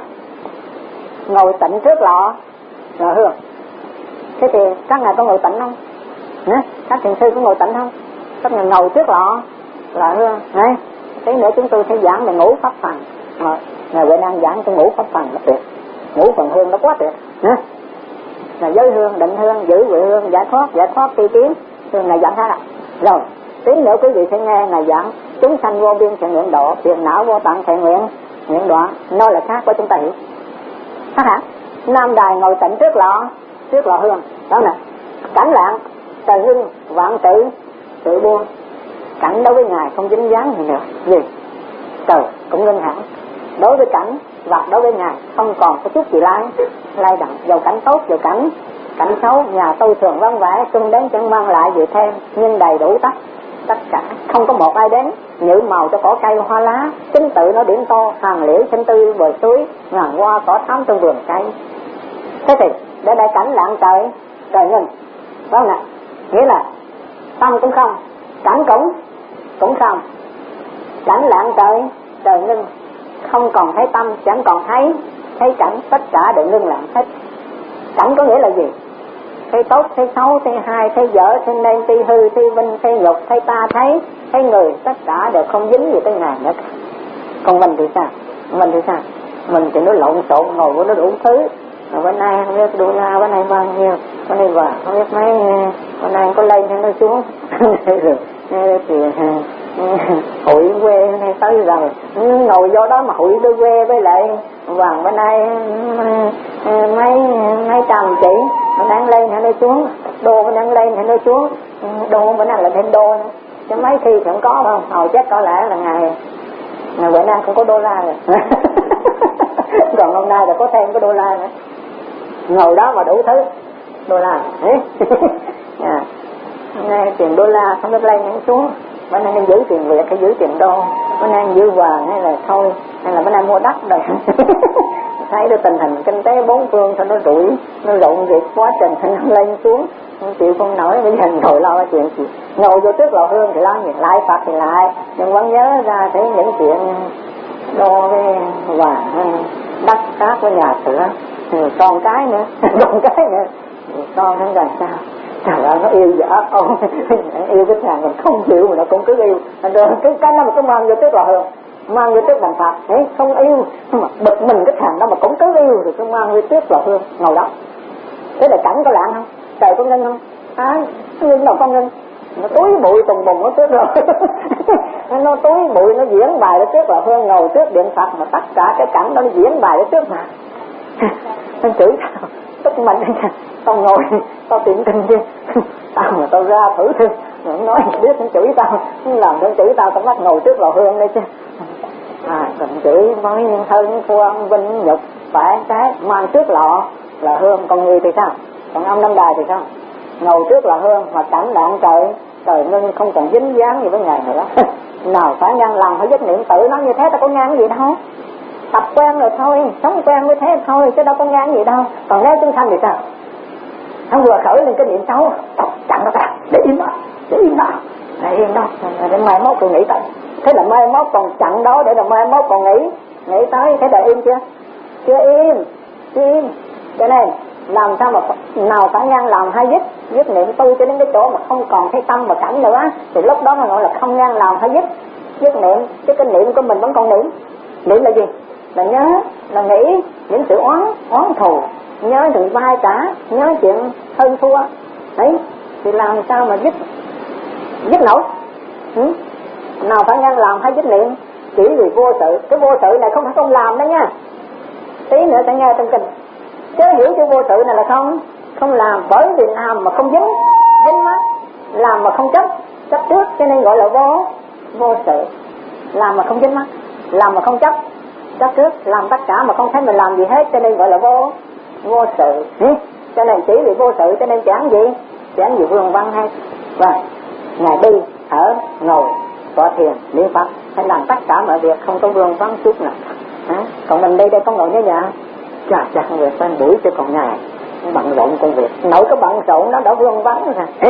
ngồi tịnh trước lọ là hương. Thế thì các ngài có ngồi tịnh không? Hả? Các thiền sư có ngồi tịnh không? Các ngài ngồi trước lọ là hương. Đấy. Thế nữa chúng tôi sẽ giảng về ngũ pháp phần. Rồi, ngài Huệ Năng giảng cái ngũ pháp phần nó tuyệt. Ngũ phần hương nó quá tuyệt. Hả? Là giới hương, định hương, giữ vị hương, giải thoát, giải thoát tri kiến. Hương này giảng khác à. Rồi, Tí nữa quý vị sẽ nghe Ngài giảng chúng sanh vô biên sẽ nguyện độ, phiền não vô tận sẽ nguyện nguyện đoạn, nói là khác với chúng ta hiểu. Khác hả? Nam Đài ngồi tịnh trước lọ, trước lọ hương, đó nè, cảnh lạng, trời hưng, vạn tự, tự buông. Cảnh đối với Ngài không dính dáng gì nữa, gì? Trời cũng ngưng hẳn. Đối với cảnh và đối với Ngài không còn có chút gì lay, lay động. Dầu cảnh tốt, dầu cảnh cảnh xấu, nhà tôi thường vắng vẻ, xuân đến chẳng mang lại gì thêm, nhưng đầy đủ tất tất cả, không có một ai đến nhử màu cho cỏ cây hoa lá, chính tự nó điểm to, hàng liễu xanh tươi bờ suối, ngàn hoa cỏ thắm trong vườn cây. Thế thì để đại cảnh lặng trời, trời ngưng, phải không nè? Nghĩa là tâm cũng không, cảnh cũng cũng không, cảnh lặng trời, trời ngưng, không còn thấy tâm, chẳng còn thấy thấy cảnh, tất cả đều ngưng lặng hết. Cảnh có nghĩa là gì? Thấy tốt, thấy xấu, thấy hay, thấy dở, thấy nên, thấy hư, thấy vinh, thấy nhục, thấy ta, thấy thấy người, tất cả đều không dính gì tới Ngài nữa. Còn mình thì sao? Mình thì sao? Mình thì nó lộn xộn, ngồi với nó đủ thứ. Rồi bữa nay không biết đô la, bữa nay bao nhiêu, bữa nay vàng, không biết mấy, bữa nay có lên hay nó xuống. Rồi thì hụi quê hay tới rồi, ngồi vô đó mà hụi đôi quê với lại vàng bữa nay mấy mấy trăm chỉ, nó đang lên hay nó xuống, đô nó đang lên hay nó xuống, đô bữa nay là thêm đô nữa. Chứ mấy khi không có đâu, hồi chắc có lẽ là ngày ngày bữa nay không có đô la rồi. Còn hôm nay là có thêm cái đô la nữa, ngồi đó mà đủ thứ đô la. À, nghe tiền đô la không biết lên hay xuống, bữa nay giữ tiền Việt hay giữ tiền đô, bữa nay giữ vàng hay là thôi, hay là bữa nay mua đất rồi. Thấy được tình hình kinh tế bốn phương thôi nó rủi, nó rụng việc quá trình thì nó lên xuống, không chịu không nổi, bây giờ ngồi lo chuyện gì, ngồi vô trước lò hương thì lo gì, lại Phật thì lại, nhưng vẫn nhớ ra thấy những chuyện đô với vàng, đất cát với nhà cửa, con cái nữa, con cái nữa, con nó làm sao? Trời ơi, nó yêu vợ con, yêu cái thằng mình không chịu mà nó cũng cứ yêu, rồi cái cái nó mà cứ mang vô trước lò hương, mang vô trước bàn Phật, đấy không yêu, mà bực mình cái thằng đó mà cũng cứ yêu thì cứ mang vô trước lò hương, ngồi đó. Thế là cảnh có lạng không? Trời có ngưng không? À, ngưng đâu có ngưng, nó túi bụi tùng bùng nó trước rồi. Nó túi bụi nó diễn bài ở trước lò hương, ngồi trước điện Phật mà tất cả cái cảnh đó nó diễn bài ở trước mà. Nó chửi tao, tức mình tao ngồi, tao tiện tình chứ, tao mà tao ra thử thương, nó nói biết nó chửi tao, làm nó chửi tao, tao bắt ngồi trước lò hương đây chứ. À, còn chửi nói thân thua vinh nhục, phải cái mang trước lọ là hương, còn người thì sao? Còn ông Nam Đài thì sao? Ngồi trước là hương mà cảnh đạn trời, trời ngưng không còn dính dáng gì với Ngài nữa. Nào phải ngang lòng phải dứt niệm tự nó như thế, ta có ngang cái gì đâu. Tập quen rồi thôi, sống quen với thế thôi, chứ đâu có ngang gì đâu. Còn nếu chúng sanh thì sao? Hắn vừa khởi lên cái niệm xấu, chặn nó ra, để im đó, để im đó, để im đó, để mai mốt còn nghĩ tới. Thế là mai mốt còn chặn đó để là mai mốt còn nghĩ, nghĩ tới, thế là im chưa? Chưa im, chưa im. Cho nên làm sao mà nào phải ngang lòng hay dứt, dứt niệm tu cho đến cái chỗ mà không còn thấy tâm và cảnh nữa, thì lúc đó nó gọi là không ngang lòng hay dứt, dứt niệm, chứ cái niệm của mình vẫn còn niệm. Niệm là gì? Là nhớ, là nghĩ những sự oán, oán thù, nhớ sự vai cả, nhớ chuyện hơn thua. Đấy, thì làm sao mà dứt, dứt nổi? Ừ? Nào phải ngang lòng hay dứt niệm, chỉ vì vô sự. Cái vô sự này không phải không làm đó nha. Tí nữa sẽ nghe trong kinh. Chứ hiểu cái vô sự này là không, không làm, bởi vì làm mà không dính, dính mắt, làm mà không chấp, chấp trước, cho nên gọi là vô, vô sự. Làm mà không dính mắt, làm mà không chấp, chấp trước, làm tất cả mà không thấy mình làm gì hết, cho nên gọi là vô, vô sự. Ừ? Cho nên chỉ vì vô sự cho nên chẳng gì, chẳng gì vương văn hay. Rồi, Ngài đi, ở, ngồi, tọa thiền, niệm Phật, hay làm tất cả mọi việc không có vương văn chút nào. À? Còn mình đi đây có ngồi nhớ nhà, chà chà công việc quen buổi chứ còn Ngài bận rộn công việc, nổi cái bận rộn nó đã vương vắng rồi.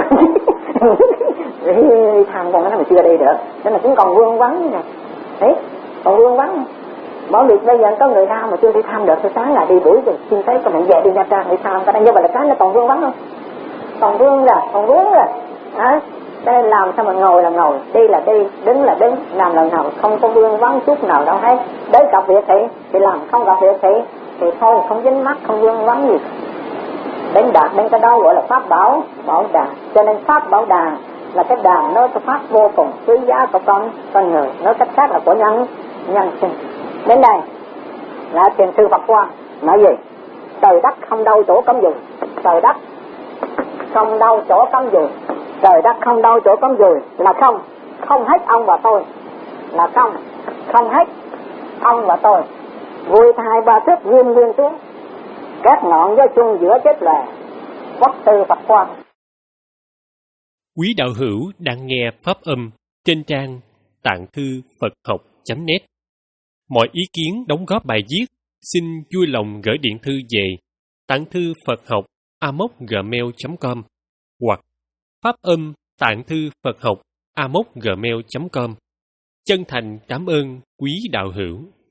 Đi tham con nó mà chưa đi được, nên là cũng còn vương vắng nè. Đấy, còn vương vắng. Bởi vì bây giờ có người tham mà chưa đi tham được, thì sáng là đi buổi rồi xin thấy có mình về đi Nha Trang đi tham, cái đây như vậy là cái nó còn vương vắng không? Còn vương rồi, còn vướng rồi. À, đây làm sao mà ngồi là ngồi, đi là đi, đứng là đứng, làm lần nào không có vương vắng chút nào đâu hết. Đến gặp việc thì thì làm, không gặp việc thì thì thôi, không dính mắt, không vương vắng gì. Đến đạt đến cái đó gọi là pháp bảo, bảo đà. Cho nên pháp bảo đà là cái đàn nói cái pháp vô cùng quý giá của con con người, nói cách khác là của nhân nhân sinh. Đến đây là thiền sư Phật Quang nói gì? Trời đất không đâu chỗ cấm dùi, trời đất không đâu chỗ cấm dùi, trời đất không đâu chỗ cấm dùi là không, không hết ông và tôi, là không, không hết ông và tôi. Vui thai ba thước nguyên nguyên xuống, các ngọn gió chung giữa chết lè, quốc sư Phật Quang. Quý đạo hữu đang nghe pháp âm trên trang tạng thư Phật học chấm net. Mọi ý kiến đóng góp bài viết xin vui lòng gửi điện thư về tạng thư Phật học a m o gmail chấm com hoặc pháp âm tạng thư Phật học a m o gmail chấm com. Chân thành cảm ơn quý đạo hữu.